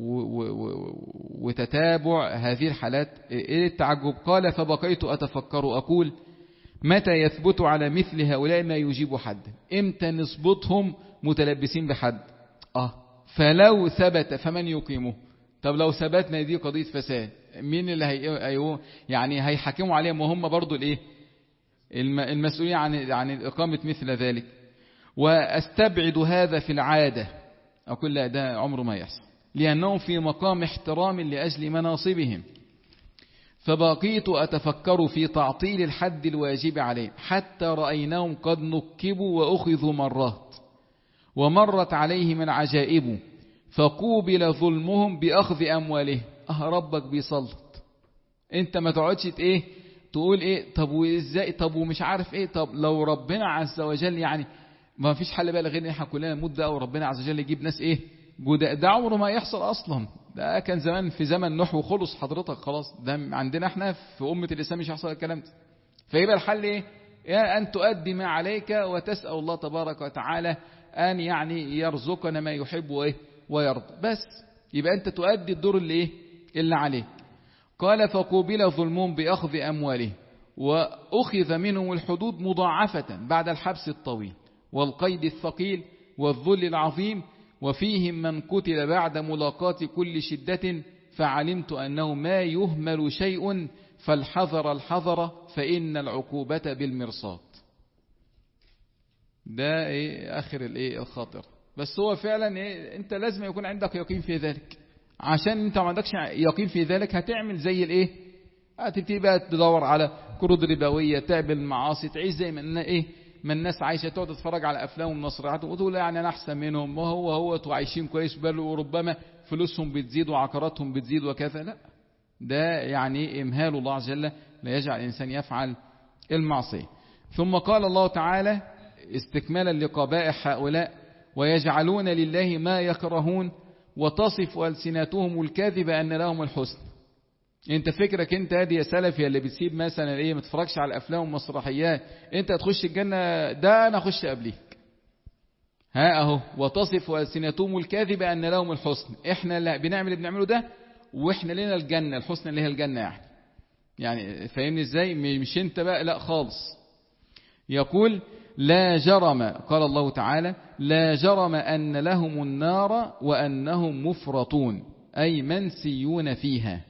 وتتابع هذه الحالات. ايه التعجب؟ قال فبقيت أتفكر أقول متى يثبت على مثل هؤلاء ما يجيب حد؟ امتى نثبتهم متلبسين بحد؟ اه فلو ثبت فمن يقيمه. طب لو ثبتنا دي قضية فساد، مين اللي هي يعني هيحكموا عليهم وهم برضو الايه المسؤولية عن عن إقامة مثل ذلك؟ واستبعد هذا في العادة، أقول لا ده عمره ما يحصل، لأنهم في مقام احترام لأجل مناصبهم. فبقيت أتفكر في تعطيل الحد الواجب عليهم حتى رأيناهم قد نكبوا وأخذوا مرات، ومرت عليهم العجائب، فقوبل ظلمهم بأخذ أموالهم. أه ربك بيسلط، انت ما تقعدش ايه تقول ايه طب وازاي طب ومش عارف ايه. طب لو ربنا عز وجل يعني ما فيش حل بقى غير ان احنا كلنا نموت ده، وربنا عز وجل يجيب ناس ايه جداء، ده عمره ما يحصل اصلا. ده كان زمان في زمن نوح وخلص حضرتك خلاص. ده عندنا احنا في أمة الإسلام مش هيحصل الكلام ده. فيبقى الحل ايه؟ يا أن تؤدي ما عليك وتسأل الله تبارك وتعالى أن يعني يرزقنا ما يحب وايه ويرضى، بس يبقى أنت تؤدي الدور اللي ايه اللي عليك. قال فقوبل ظلمهم بأخذ أمواله، وأخذ منهم الحدود مضاعفة بعد الحبس الطويل والقيد الثقيل والذل العظيم، وفيهم من قتل بعد ملاقاة كل شدة، فعلمت أنه ما يهمل شيء، فالحذر الحذر فإن العقوبة بالمرصاد. ده إيه آخر الإيه الخاطر. بس هو فعلا إيه أنت لازم يكون عندك يقين في ذلك، عشان أنت ما عندكش يقين في ذلك هتعمل زي الإيه هتبتدي بقى تدور على قروض ربوية، تعمل معاصي، تعيش زي ما إيه ما الناس عايشة، تقعد تتفرج على أفلام ومسرحيات وتقول يعني أنا أحسن منهم، وهو هو وعايشين كويس، بل وربما فلوسهم بتزيد وعقاراتهم بتزيد وكذا. لا، ده يعني إمهال الله عز وجل لا يجعل الإنسان يفعل المعصية. ثم قال الله تعالى استكمالا لقبائح هؤلاء: ويجعلون لله ما يكرهون وتصف ألسنتهم الكاذب أن لهم الحسن. انت فكرك انت هادي يا سلفي اللي بتسيب مثلا ايه ما تتفرجش على افلام ومسرحيات، انت هتخش الجنه؟ ده انا اخش قبليك. ها اهو وتصف ألسنتهم الكاذب ان لهم الحسن. احنا اللي بنعمل اللي بنعمله ده، واحنا لنا الجنه، الحسن اللي هي الجنه يعني يعني فاهمني ازاي؟ مش انت بقى، لا خالص. يقول لا جرم، قال الله تعالى لا جرم ان لهم النار وانهم مفرطون، اي منسيون فيها.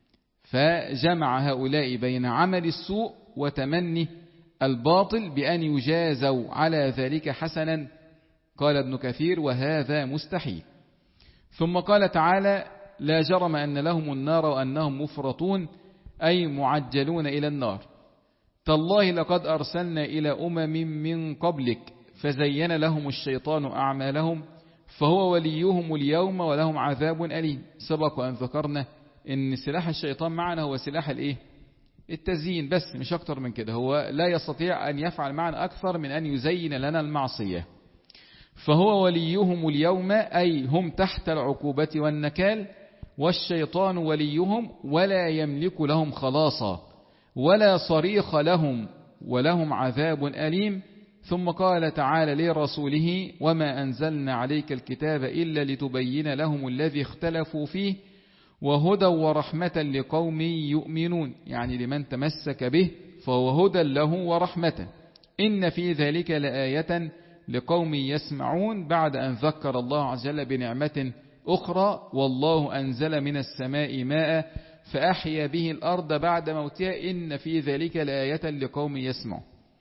فجمع هؤلاء بين عمل السوء وتمني الباطل بأن يجازوا على ذلك حسنا. قال ابن كثير وهذا مستحيل. ثم قال تعالى لا جرم أن لهم النار وأنهم مفرطون، أي معجلون إلى النار. تالله لقد أرسلنا إلى أمم من قبلك فزين لهم الشيطان أعمالهم فهو وليهم اليوم ولهم عذاب أليم. سبق وأن ذكرنا ان سلاح الشيطان معنا هو سلاح الايه التزيين بس، مش اكتر من كده. هو لا يستطيع ان يفعل معنا اكثر من ان يزين لنا المعصية. فهو وليهم اليوم، اي هم تحت العقوبة والنكال، والشيطان وليهم ولا يملك لهم خلاصا ولا صريخ لهم ولهم عذاب أليم. ثم قال تعالى لرسوله وما أنزلنا عليك الكتاب إلا لتبين لهم الذي اختلفوا فيه وهدى ورحمة لقوم يؤمنون، يعني لمن تمسك به فهو هدى له ورحمة. إن في ذلك لآية لقوم يسمعون، بعد أن ذكر الله عز وجل بنعمة أخرى والله أنزل من السماء ماء فأحيا به الأرض بعد موتها إن في ذلك لآية لقوم يسمعون.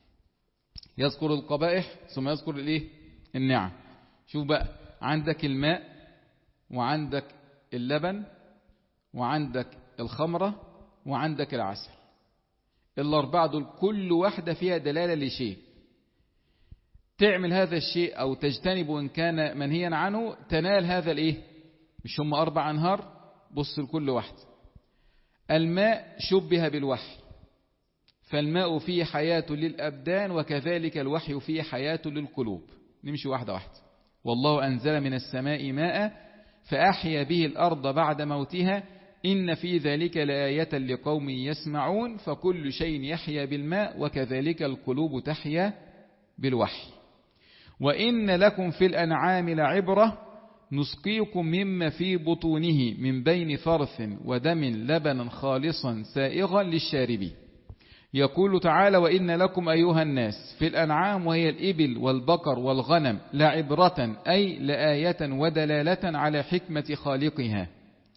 يذكر القبائح ثم يذكر الإيه النعم. شوف بقى، عندك الماء وعندك اللبن وعندك الخمرة وعندك العسل، الأربعة دول كل واحدة فيها دلالة لشيء. تعمل هذا الشيء أو تجتنبه إن كان منهيا عنه تنال هذا الإيه؟ مش هم أربع أنهار؟ بص لكل واحد. الماء شبه بالوحي، فالماء فيه حياة للأبدان وكذلك الوحي فيه حياة للقلوب. نمشي واحدة واحدة. والله أنزل من السماء ماء فأحيا به الأرض بعد موتها إن في ذلك لآية لقوم يسمعون. فكل شيء يحيا بالماء وكذلك القلوب تحيا بالوحي. وإن لكم في الأنعام لعبرة نسقيكم مما في بطونه من بين فرث ودم لبنا خالصا سائغا للشاربين. يقول تعالى: وإن لكم أيها الناس في الأنعام وهي الإبل والبقر والغنم لعبرة، أي لآية ودلالة على حكمة خالقها.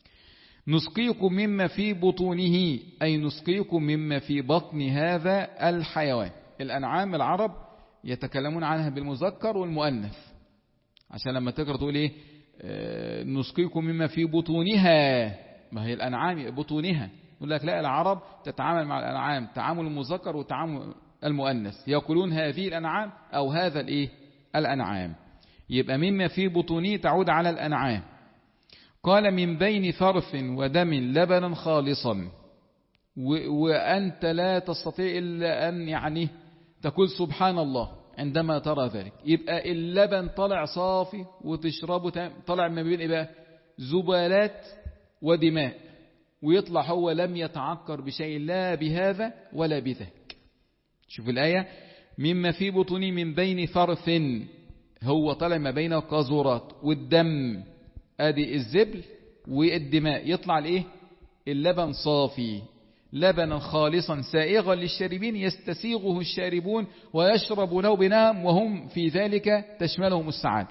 نسقيكم مما في بطونه، أي نسقيكم مما في بطن هذا الحيوان. الأنعام العرب يتكلمون عنها بالمذكر والمؤنث، عشان لما تقرأ تقول إيه آه نسقيكم مما في بطونها، ما هي الأنعام بطونها. يقول لك لا، العرب تتعامل مع الأنعام تعامل المذكر وتعامل المؤنث، يقولون هذه الأنعام أو هذا الإيه الأنعام. يبقى مما في بطونه تعود على الأنعام. قال: من بين فرث ودم لبنا خالصا. وأنت لا تستطيع إلا أن يعني تقول سبحان الله عندما ترى ذلك. يبقى اللبن طلع صافي وتشربه، طلع ما بين إيه بقى؟ زبالات ودماء، ويطلع هو لم يتعكر بشيء لا بهذا ولا بذاك. شوف الآية: مما في بطني من بين فرث، هو طلع ما بين القاذورات والدم، ادي الزبل والدماء، يطلع الايه اللبن صافي، لبنا خالصا سائغا للشاربين يستسيغه الشاربون ويشربونه بنهم وهم في ذلك تشملهم السعادة.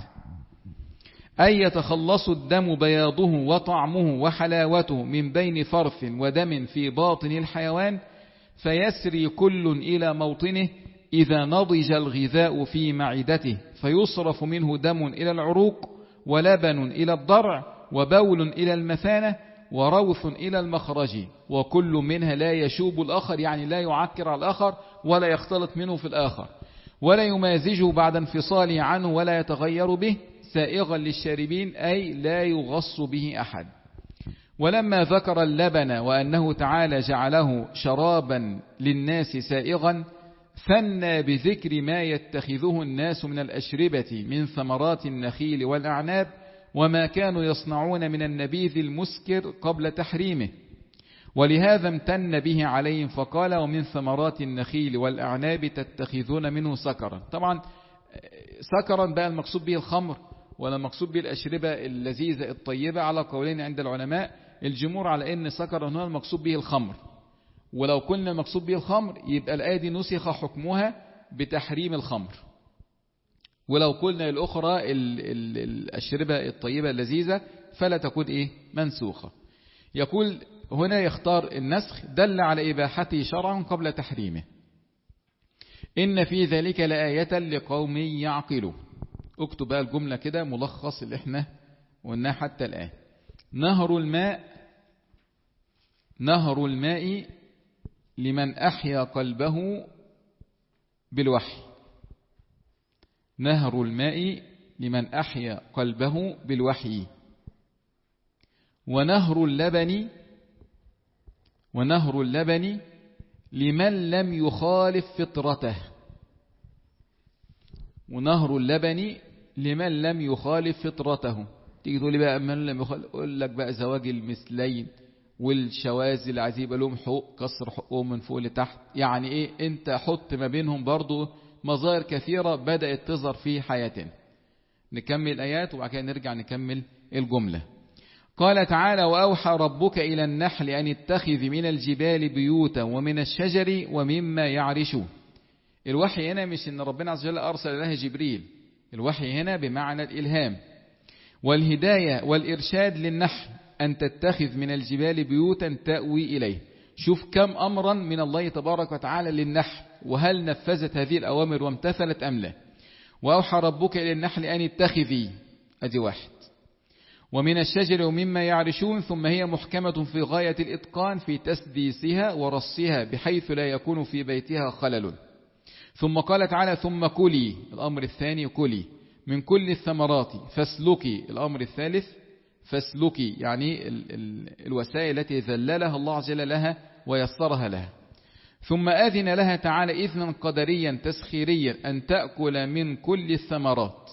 أي يتخلص الدم بياضه وطعمه وحلاوته من بين فرث ودم في باطن الحيوان، فيسري كل إلى موطنه إذا نضج الغذاء في معدته، فيصرف منه دم إلى العروق، ولبن إلى الضرع، وبول إلى المثانة، وروث إلى المخرج، وكل منها لا يشوب الآخر، يعني لا يعكر على الآخر ولا يختلط منه في الآخر، ولا يمازجه بعد انفصاله عنه ولا يتغير به، سائغا للشاربين، أي لا يغص به أحد. ولما ذكر اللبن وأنه تعالى جعله شرابا للناس سائغا، ثنى بذكر ما يتخذه الناس من الأشربة من ثمرات النخيل والأعناب، وما كانوا يصنعون من النبيذ المسكر قبل تحريمه، ولهذا امتن به عليهم فقال: ومن ثمرات النخيل والأعناب تتخذون منه سكرا. طبعا سكرا بقى المقصود به الخمر ولا المقصود به الأشربة اللذيذة الطيبة؟ على قولين عند العلماء، الجمهور على أن سكرا هنا المقصود به الخمر، ولو كنا المقصود به الخمر يبقى الآية دي نسخ حكمها بتحريم الخمر، ولو قلنا الأخرى ال ال الأشربة الطيبة اللذيذة فلا تكون إيه منسوخة. يقول هنا يختار النسخ دل على إباحته شرعا قبل تحريمه. إن في ذلك لآية لقوم يعقلون. اكتب بقى الجملة كده ملخص اللي احنا قلناه حتى الآن. نهر الماء نهر الماء لمن أحيا قلبه بالوحي. نهر الماء لمن أحيا قلبه بالوحي. ونهر اللبن ونهر اللبن لمن لم يخالف فطرته. ونهر اللبن لمن لم يخالف فطرته. تيجي تقول لي بقى من لم يخالف، اقول لك بقى زواج المثلين والشواذ اللي عايز يبقى لهم حقوق كسر حقوقهم من فوق لتحت، يعني ايه؟ انت حط ما بينهم برضو مظاهر كثيرة بدأت تظهر في حياتنا. نكمل الآيات وبعد كده نرجع نكمل الجملة. قال تعالى: وأوحى ربك إلى النحل أن اتخذ من الجبال بيوتا ومن الشجر ومما يعرشون. الوحي هنا مش ان ربنا عز وجل أرسل له جبريل، الوحي هنا بمعنى الإلهام والهداية والإرشاد للنحل أن تتخذ من الجبال بيوتا تأوي إليه. شوف كم أمرا من الله تبارك وتعالى للنحل، وهل نفذت هذه الأوامر وامتثلت أم لا؟ وأوحى ربك إلى النحل أن اتخذي، أدي واحد. ومن الشجر ومما يعرشون، ثم هي محكمة في غاية الإتقان في تسديسها ورصها بحيث لا يكون في بيتها خلل. ثم قال تعالى: ثم كلي، الأمر الثاني كلي من كل الثمرات فاسلكي، الأمر الثالث فاسلكي، يعني ال ال الوسائل التي ذللها الله عز وجل لها ويسرها لها. ثم أذن لها تعالى إذنا قدريا تسخيريا أن تأكل من كل الثمرات،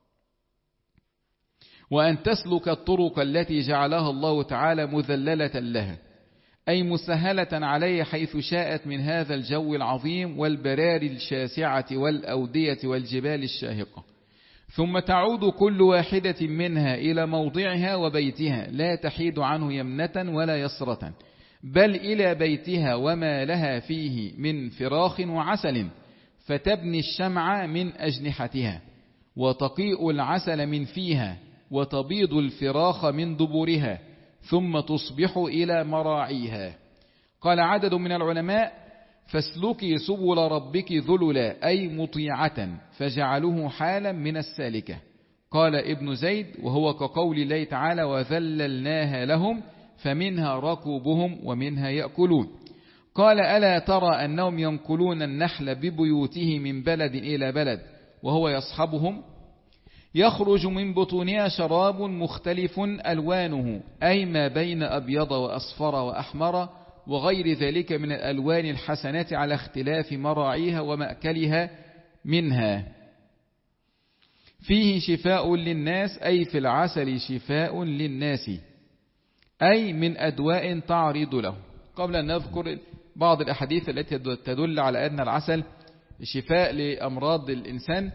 وأن تسلك الطرق التي جعلها الله تعالى مذللة لها، أي مسهلة عليه حيث شاءت من هذا الجو العظيم والبراري الشاسعة والأودية والجبال الشاهقة. ثم تعود كل واحدة منها إلى موضعها وبيتها لا تحيد عنه يمنة ولا يسرة، بل إلى بيتها وما لها فيه من فراخ وعسل، فتبني الشمع من أجنحتها، وتقيء العسل من فيها، وتبيض الفراخ من دبرها، ثم تصبح إلى مراعيها. قال عدد من العلماء: فاسلكي سبل ربك ذللا، أي مطيعة، فجعلوه حالا من السالكة. قال ابن زيد: وهو كقول الله تعالى: وذللناها لهم فمنها ركوبهم ومنها يأكلون. قال: ألا ترى أنهم ينقلون النحل ببيوته من بلد إلى بلد وهو يصحبهم، يخرج من بطونها شراب مختلف ألوانه، أي ما بين أبيض وأصفر وأحمر وغير ذلك من الألوان الحسنات على اختلاف مراعيها ومأكلها منها، فيه شفاء للناس، أي في العسل شفاء للناس، أي من أدواء تعرض له. قبل أن نذكر بعض الأحاديث التي تدل على أن العسل شفاء لأمراض الإنسان،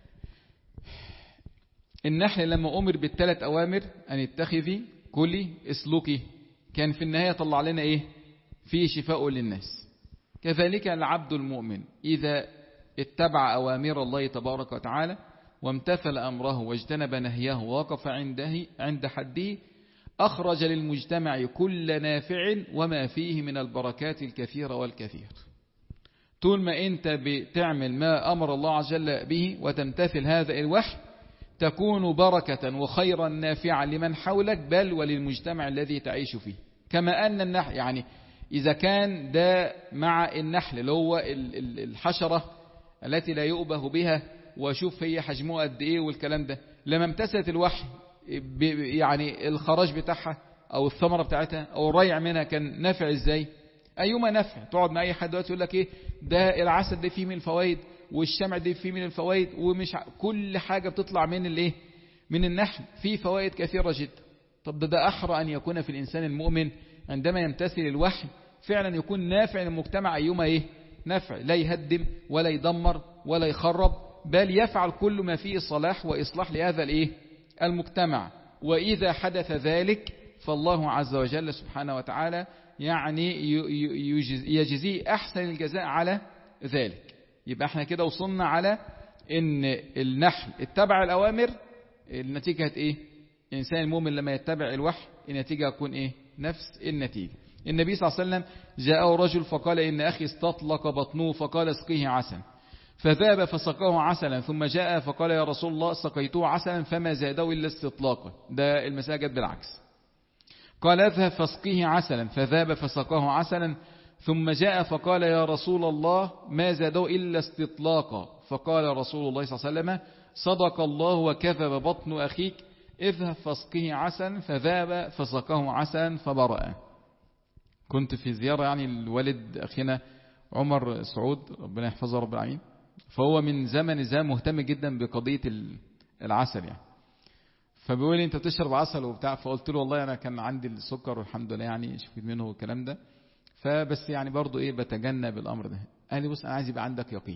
النحل لما أمر بالثلاث أوامر أن اتخذي كلي اسلكي، كان في النهاية طلع لنا إيه؟ فيه شفاء للناس. كذلك العبد المؤمن إذا اتبع أوامر الله تبارك وتعالى وامتثل أمره واجتنب نهيه ووقف عنده عند حده، أخرج للمجتمع كل نافع وما فيه من البركات الكثيرة والكثير. طول ما أنت بتعمل ما أمر الله عز وجل به وتمتثل هذا الوحي، تكون بركة وخيرا نافعا لمن حولك، بل وللمجتمع الذي تعيش فيه. كما أن النحل، يعني إذا كان ده مع النحل اللي هو الحشرة التي لا يؤبه بها، وشوف هي حجمها قد إيه والكلام ده، لما امتثلت الوحي يعني الخراج بتاعها أو الثمرة بتاعتها أو الريع منها كان نافع إزاي؟ أيما نفع. تقعد مع أي حد دلوقتي يقول لك إيه ده العسل ده فيه من الفوائد، والشمع ده فيه من الفوائد، ومش كل حاجة بتطلع من الإيه؟ من النحل فيه فوائد كثيرة جدا. طب ده ده أحرى أن يكون في الإنسان المؤمن عندما يمتثل الوحي فعلا يكون نافع للمجتمع أيما إيه؟ نفع، لا يهدم ولا يدمر ولا يخرب، بل يفعل كل ما فيه صلاح وإصلاح لهذا الإيه؟ المجتمع. وإذا حدث ذلك فالله عز وجل سبحانه وتعالى يعني يجزيه أحسن الجزاء على ذلك. يبقى احنا كده وصلنا على ان النحل اتبع الأوامر، النتيجة ايه؟ الإنسان المؤمن لما يتبع الوحي النتيجة هتكون ايه؟ نفس النتيجة. النبي صلى الله عليه وسلم جاءه رجل فقال إن أخي استطلق بطنه فقال اسقيه عسل، فذهب فسقاه عسلا، ثم جاء فقال يا رسول الله سقيته عسلا فما زاده إلا استطلاقا. ده المسألة جت بالعكس. قال اذهب فاسقيه عسلا، فذهب فسقاه عسلا، ثم جاء فقال يا رسول الله ما زاده إلا استطلاقا، فقال رسول الله صلى الله عليه وسلم صدق الله وكذب بطن أخيك، اذهب فاسقيه عسلا، فذهب فسقاه عسلا فبرأ. كنت في زيارة يعني الوالد أخينا عمر سعود ربنا يحفظه رب العالمين، فهو من زمن زمان مهتم جدا بقضية العسل يعني، فبيقول لي انت تشرب عسل وبتاع، فقلت له والله انا كان عندي السكر والحمد لله يعني شفيت منه والكلام ده، فبس يعني برضو ايه بتجنب الامر ده. قال لي بص انا عايز يبقى عندك يقين.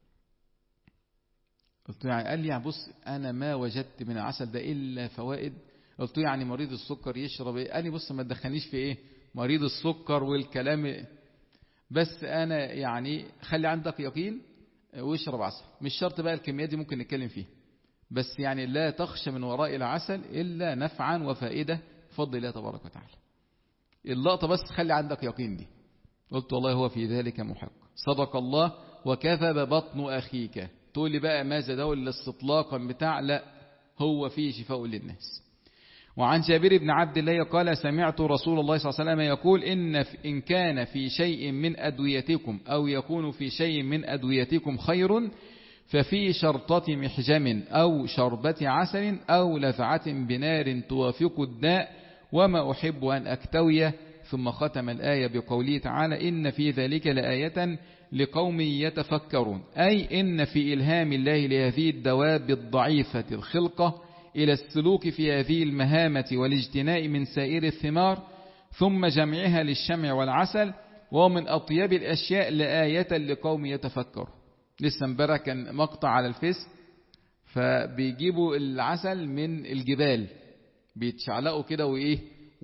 قلت له يعني، قال لي يعني بص انا ما وجدت من العسل ده الا فوائد. قلت له يعني مريض السكر يشرب ايه؟ قال لي بص ما تدخلنيش في ايه مريض السكر والكلام إيه؟ بس انا يعني خلي عندك يقين واشرب عسل، مش شرط بقى الكميات دي ممكن نتكلم فيها، بس يعني لا تخشى من وراء العسل إلا نفعا وفائدة بفضل الله تبارك وتعالى. اللقطة بس خلي عندك يقين دي. قلت والله هو في ذلك محق، صدق الله وكذب بطن أخيك. تقول لي بقى ماذا ده إلا استطلاقا بتاع، لا هو فيه شفاء للناس. وعن جابر بن عبد الله قال سمعت رسول الله صلى الله عليه وسلم يقول إن, إن كان في شيء من أدويتكم أو يكون في شيء من أدويتكم خير ففي شرطة محجم أو شربة عسل أو لذعة بنار توافق الداء وما أحب أن أكتوي. ثم ختم الآية بقوله تعالى إن في ذلك لآية لقوم يتفكرون، أي إن في إلهام الله لهذه الدواب الضعيفة الخلقة إلى السلوك في هذه المهامة والاجتناء من سائر الثمار ثم جمعها للشمع والعسل، ومن أطيب الأشياء لآية لقوم يتفكرون. لسه امبارح كان مقطع على الفيس، فبيجيبوا العسل من الجبال بيتشعلقوا كده وإيه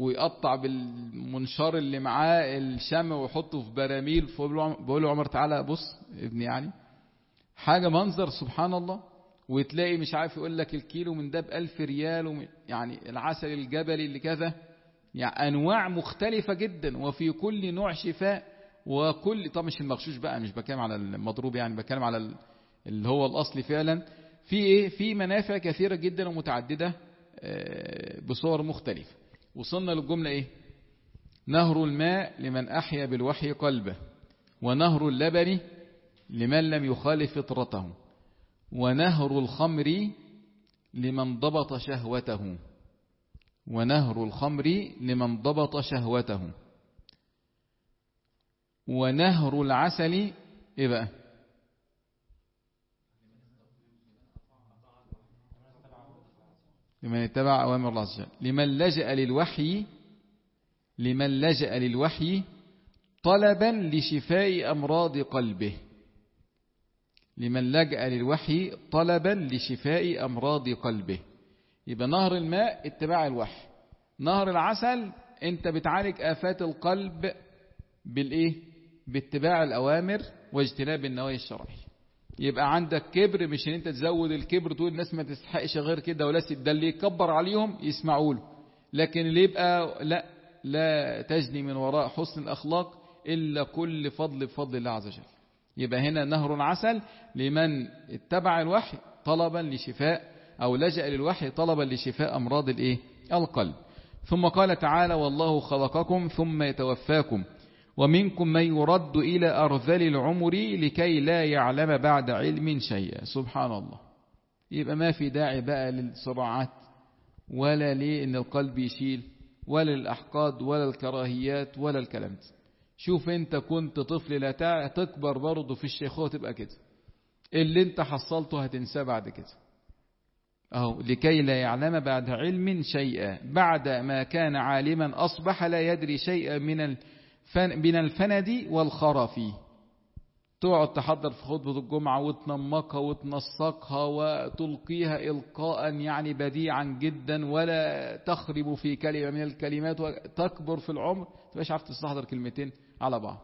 ويقطع بالمنشار اللي معاه الشمع ويحطه في براميل. فبقول له عمر تعالى بص ابني، يعني حاجة منظر سبحان الله. وتلاقي مش عارف يقول لك الكيلو من ده بألف ريال، ومن يعني العسل الجبلي اللي كذا، يعني أنواع مختلفة جدا، وفي كل نوع شفاء. وكل طب مش المغشوش بقى، مش بتكلم على المضروب، يعني بتكلم على اللي هو الأصلي فعلا. في إيه؟ في منافع كثيرة جدا ومتعددة بصور مختلفة. وصلنا للجملة إيه؟ نهر الماء لمن أحيا بالوحي قلبه، ونهر اللبن لمن لم يخالف فطرته، ونهر الخمر لمن ضبط شهوته، ونهر الخمر لمن ضبط شهوته، ونهر العسل إيه بقى؟ لمن اتبع أوامر الله عز وجل، لمن لجأ للوحي لمن لجأ للوحي طلبا لشفاء أمراض قلبه، لمن لجأ للوحي طلبا لشفاء أمراض قلبه. يبقى نهر الماء اتباع الوحي، نهر العسل انت بتعالج آفات القلب بالايه؟ باتباع الأوامر واجتناب النواهي الشرعية. يبقى عندك كبر، مش ان انت تزود الكبر تقول الناس ما تستحقش غير كده ولا سيد، ده اللي يكبر عليهم يسمعوا له. لكن اللي يبقى لا لا تجني من وراء حسن الأخلاق إلا كل فضل بفضل الله عز وجل. يبقى هنا نهر العسل لمن اتبع الوحي طلبا لشفاء، أو لجأ للوحي طلبا لشفاء أمراض الايه؟ القلب. ثم قال تعالى والله خلقكم ثم يتوفاكم ومنكم من يرد إلى أرذل العمر لكي لا يعلم بعد علم شيئا. سبحان الله. يبقى ما في داعي بقى للصراعات، ولا ليه ان القلب يشيل، ولا للأحقاد ولا الكراهيات ولا الكلام ده. شوف انت كنت طفل لا تكبر برضه في الشيخوخة تبقى كده، اللي انت حصلته هتنساه بعد كده. أهو لكي لا يعلم بعد علم شيئا، بعد ما كان عالما أصبح لا يدري شيئا من الفن من الفند والخرف. تقعد تحضر في خطبة الجمعة وتنمقها وتنسقها وتلقيها إلقاء يعني بديعا جدا، ولا تخرب في كلمة من الكلمات، وتكبر في العمر تبقاش عارف تستحضر كلمتين على بعض.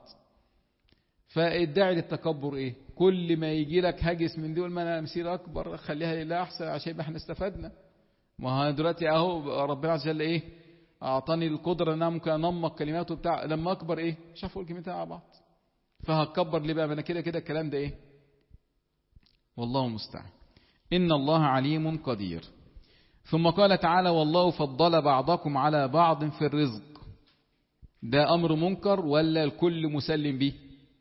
فالداعي للتكبر ايه؟ كل ما يجي لك هجس من دول، ما انا مسير اكبر خليها لله احسن عشان يبقى احنا استفدنا. ما هو دلوقتي اهو ربنا عز وجل ايه؟ اعطاني القدره ان انا ممكن انمق كلماته بتاع، لما اكبر ايه؟ مش عارف اقول كلمتين على بعض. فهكبر ليه بقى؟ انا كده كده الكلام ده ايه؟ والله المستعان. ان الله عليم قدير. ثم قال تعالى والله فضل بعضكم على بعض في الرزق. ده امر منكر ولا الكل مسلم به؟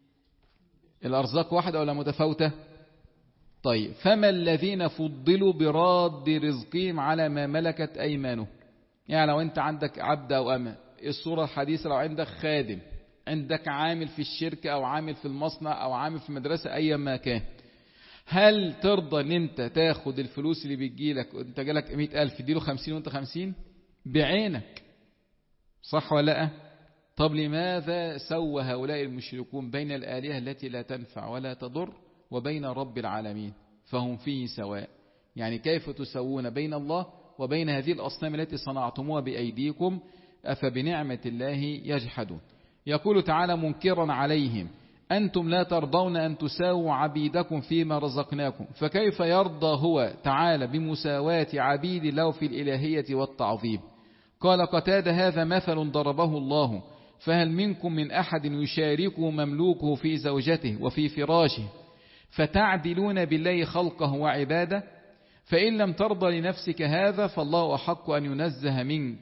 الأرزاق واحدة ولا متفاوتة؟ طيب فما الذين فضلوا براد رزقهم على ما ملكت أيمانه؟ يعني لو أنت عندك عبد أو أمة، الصورة الحديثة لو عندك خادم، عندك عامل في الشركة أو عامل في المصنع أو عامل في المدرسة أي ما كان، هل ترضى أن أنت تاخد الفلوس اللي بتجيلك وأنت جالك مئة ألف ديله خمسين وأنت خمسين بعينك؟ صح ولا لا؟ طب لماذا سوى هؤلاء المشركون بين الآلهة التي لا تنفع ولا تضر وبين رب العالمين فهم فيه سواء؟ يعني كيف تسوون بين الله وبين هذه الأصنام التي صنعتموها بأيديكم؟ أفبنعمة الله يجحدون. يقول تعالى منكرا عليهم أنتم لا ترضون أن تساووا عبيدكم فيما رزقناكم، فكيف يرضى هو تعالى بمساواة عبيد له في الإلهية والتعظيم؟ قال قتادة هذا مثل ضربه الله، فهل منكم من أحد يشاركه مملوكه في زوجته وفي فراشه فتعدلون بالله خلقه وعباده؟ فإن لم ترضى لنفسك هذا فالله أحق أن ينزه منك،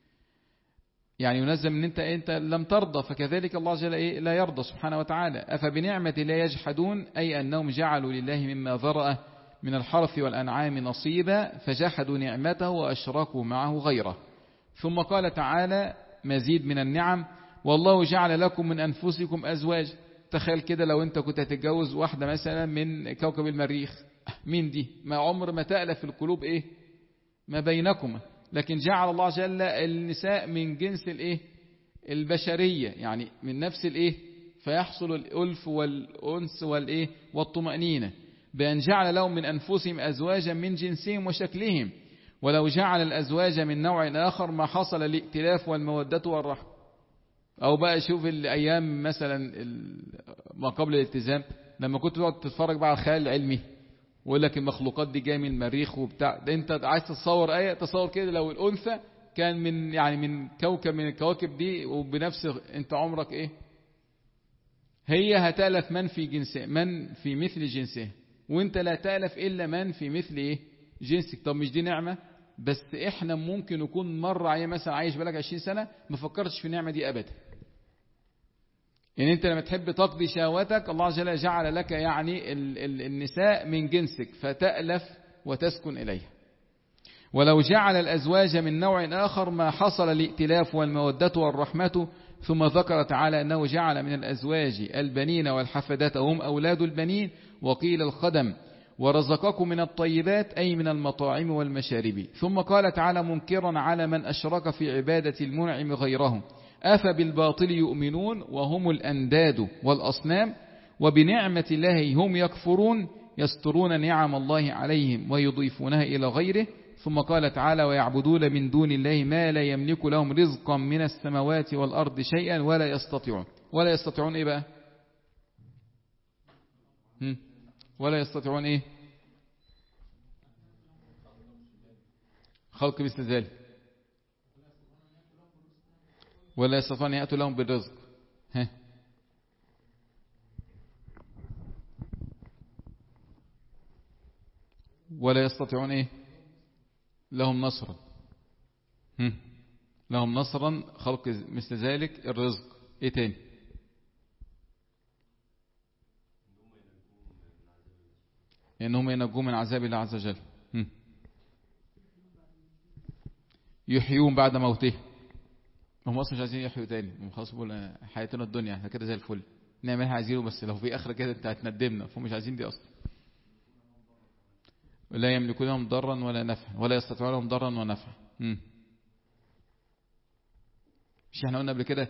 يعني ينزه من أنت أنت لم ترضى، فكذلك الله جل إيه لا يرضى سبحانه وتعالى. أفبنعمة لا يجحدون، أي أنهم جعلوا لله مما ذرأ من الحرث والأنعام نصيبا فجحدوا نعمته وأشركوا معه غيره. ثم قال تعالى مزيد من النعم والله جعل لكم من أنفسكم أزواج. تخيل كده لو أنت كنت هتتجوز واحدة مثلا من كوكب المريخ، مين دي؟ ما عمر ما تألف القلوب إيه ما بينكم، لكن جعل الله جل النساء من جنس الإيه البشرية، يعني من نفس الإيه، فيحصل الألف والأنس والإيه والطمأنينة، بأن جعل لهم من أنفسهم أزواجا من جنسهم وشكلهم ولو جعل الأزواج من نوع آخر ما حصل الائتلاف والمودة والرحمة. أو بقى شوف الأيام مثلا ما قبل الالتزام لما كنت تقعد تتفرج بقى على الخيال العلمي ويقول لك المخلوقات دي جايه من المريخ وبتاع ده، انت عايز تتصور ايه؟ تصور كده لو الانثى كان من يعني من كوكب من الكواكب دي وبنفس انت عمرك ايه، هي هتألف من في جنسه من في مثل جنسه، وانت لا تألف الا من في مثل ايه جنسك. طب مش دي نعمه؟ بس احنا ممكن يكون مر عليه مثلا عايش بالك عشرين سنه ما فكرتش في النعمه دي ابدا. يعني انت لما تحب تقضي شهوتك الله عز وجل جعل لك يعني ال ال النساء من جنسك فتألف وتسكن إليها. ولو جعل الأزواج من نوع آخر ما حصل الائتلاف والمودة والرحمة. ثم ذكر تعالى أنه جعل من الأزواج البنين والحفدات هم أولاد البنين وقيل الخدم، ورزقكم من الطيبات أي من المطاعم والمشارب. ثم قال تعالى منكرا على من أشرك في عبادة المنعم غيره: أفبالباطل يؤمنون وهم الأنداد والأصنام وبنعمة الله هم يكفرون يسترون نعم الله عليهم ويضيفونها إلى غيره. ثم قال تعالى ويعبدون من دون الله ما لا يملك لهم رزقا من السماوات والأرض شيئا ولا يستطيعون. ولا يستطيعون إيه بقى؟ هم؟ ولا يستطيعون إيه؟ خلق مثل ذلك. ولا يستطيعون أن يأتوا لهم بالرزق. ها ولا يستطيعون إيه؟ لهم نصرا. هم. لهم نصرا خلق مثل ذلك الرزق. إيه تاني؟ إنهم ينجوا من عذاب الله عز وجل. هم. يحيون بعد موته. هم اصلا مش عايزين يحيوا تاني، هم خلاص بيقولوا حياتنا الدنيا احنا كده زي الفل نعملها عايزينه، بس لو في اخره كده انت هتندمنا، فهم مش عايزين دي اصلا. لا يملكون لهم ضرا ولا نفعا ولا يستطيعون لهم ضرا ونفعا. مش احنا قلنا قبل كده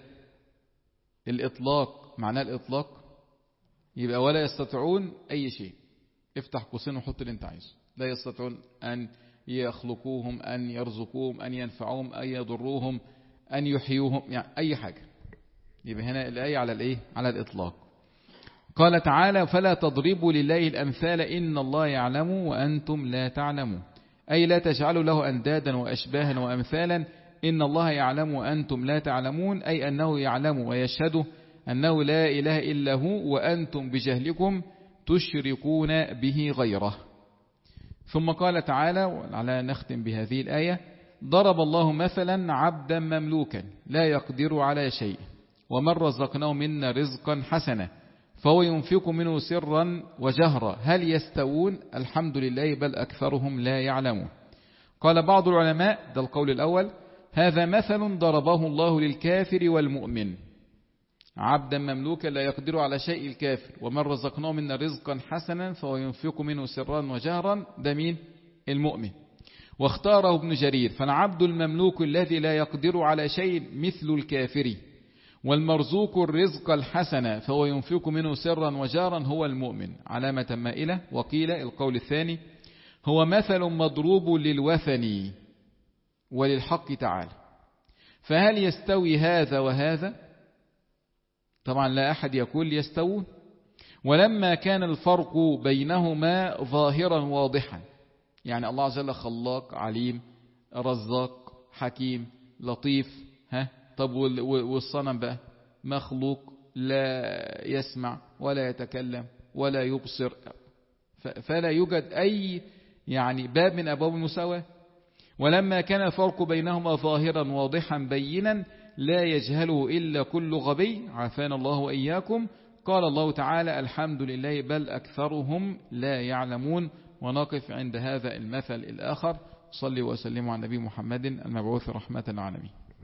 الاطلاق معناه الاطلاق، يبقى ولا يستطيعون اي شيء، افتح قوسين وحط اللي انت عايزه. لا يستطيعون ان يخلقوهم، ان يرزقوهم، ان ينفعوهم، ان يضروهم، أن يحيوهم، يعني أي حاجة. يبقى هنا الآية على الإيه؟ على الإطلاق. قال تعالى فلا تضربوا لله الأمثال إن الله يعلم وأنتم لا تعلمون، أي لا تجعلوا له أندادا وأشباها وأمثالا إن الله يعلم وأنتم لا تعلمون، أي أنه يعلم ويشهد أنه لا إله إلا هو وأنتم بجهلكم تشركون به غيره. ثم قال تعالى وعلى نختم بهذه الآية ضرب الله مثلا عبدا مملوكا لا يقدر على شيء ومن رزقناه منا رزقا حسنا فهو ينفق منه سرا وجهرا هل يستوون الحمد لله بل أكثرهم لا يعلمون. قال بعض العلماء ده القول الأول هذا مثل ضربه الله للكافر والمؤمن، عبدا مملوكا لا يقدر على شيء الكافر ومن رزقناه منا رزقا حسنا فهو ينفق منه سرا وجهرا ده مين؟ المؤمن. واختاره ابن جرير فالعبد المملوك الذي لا يقدر على شيء مثل الكافر والمرزوق الرزق الحسن فهو ينفق منه سرا وجارا هو المؤمن. علامة مائلة. وقيل القول الثاني هو مثل مضروب للوثن وللحق تعالى فهل يستوي هذا وهذا؟ طبعا لا أحد يقول يستوون، ولما كان الفرق بينهما ظاهرا واضحا، يعني الله عز وجل خلاق عليم رزاق حكيم لطيف، ها طب والصنم بقى مخلوق لا يسمع ولا يتكلم ولا يبصر، فلا يوجد أي يعني باب من أبواب المساواة. ولما كان الفرق بينهما ظاهرا واضحا بينا لا يجهله إلا كل غبي عافانا الله وإياكم، قال الله تعالى الحمد لله بل أكثرهم لا يعلمون. ونقف عند هذا المثل الآخر. صلي وسلم على نبي محمد المبعوث رحمة العالمين.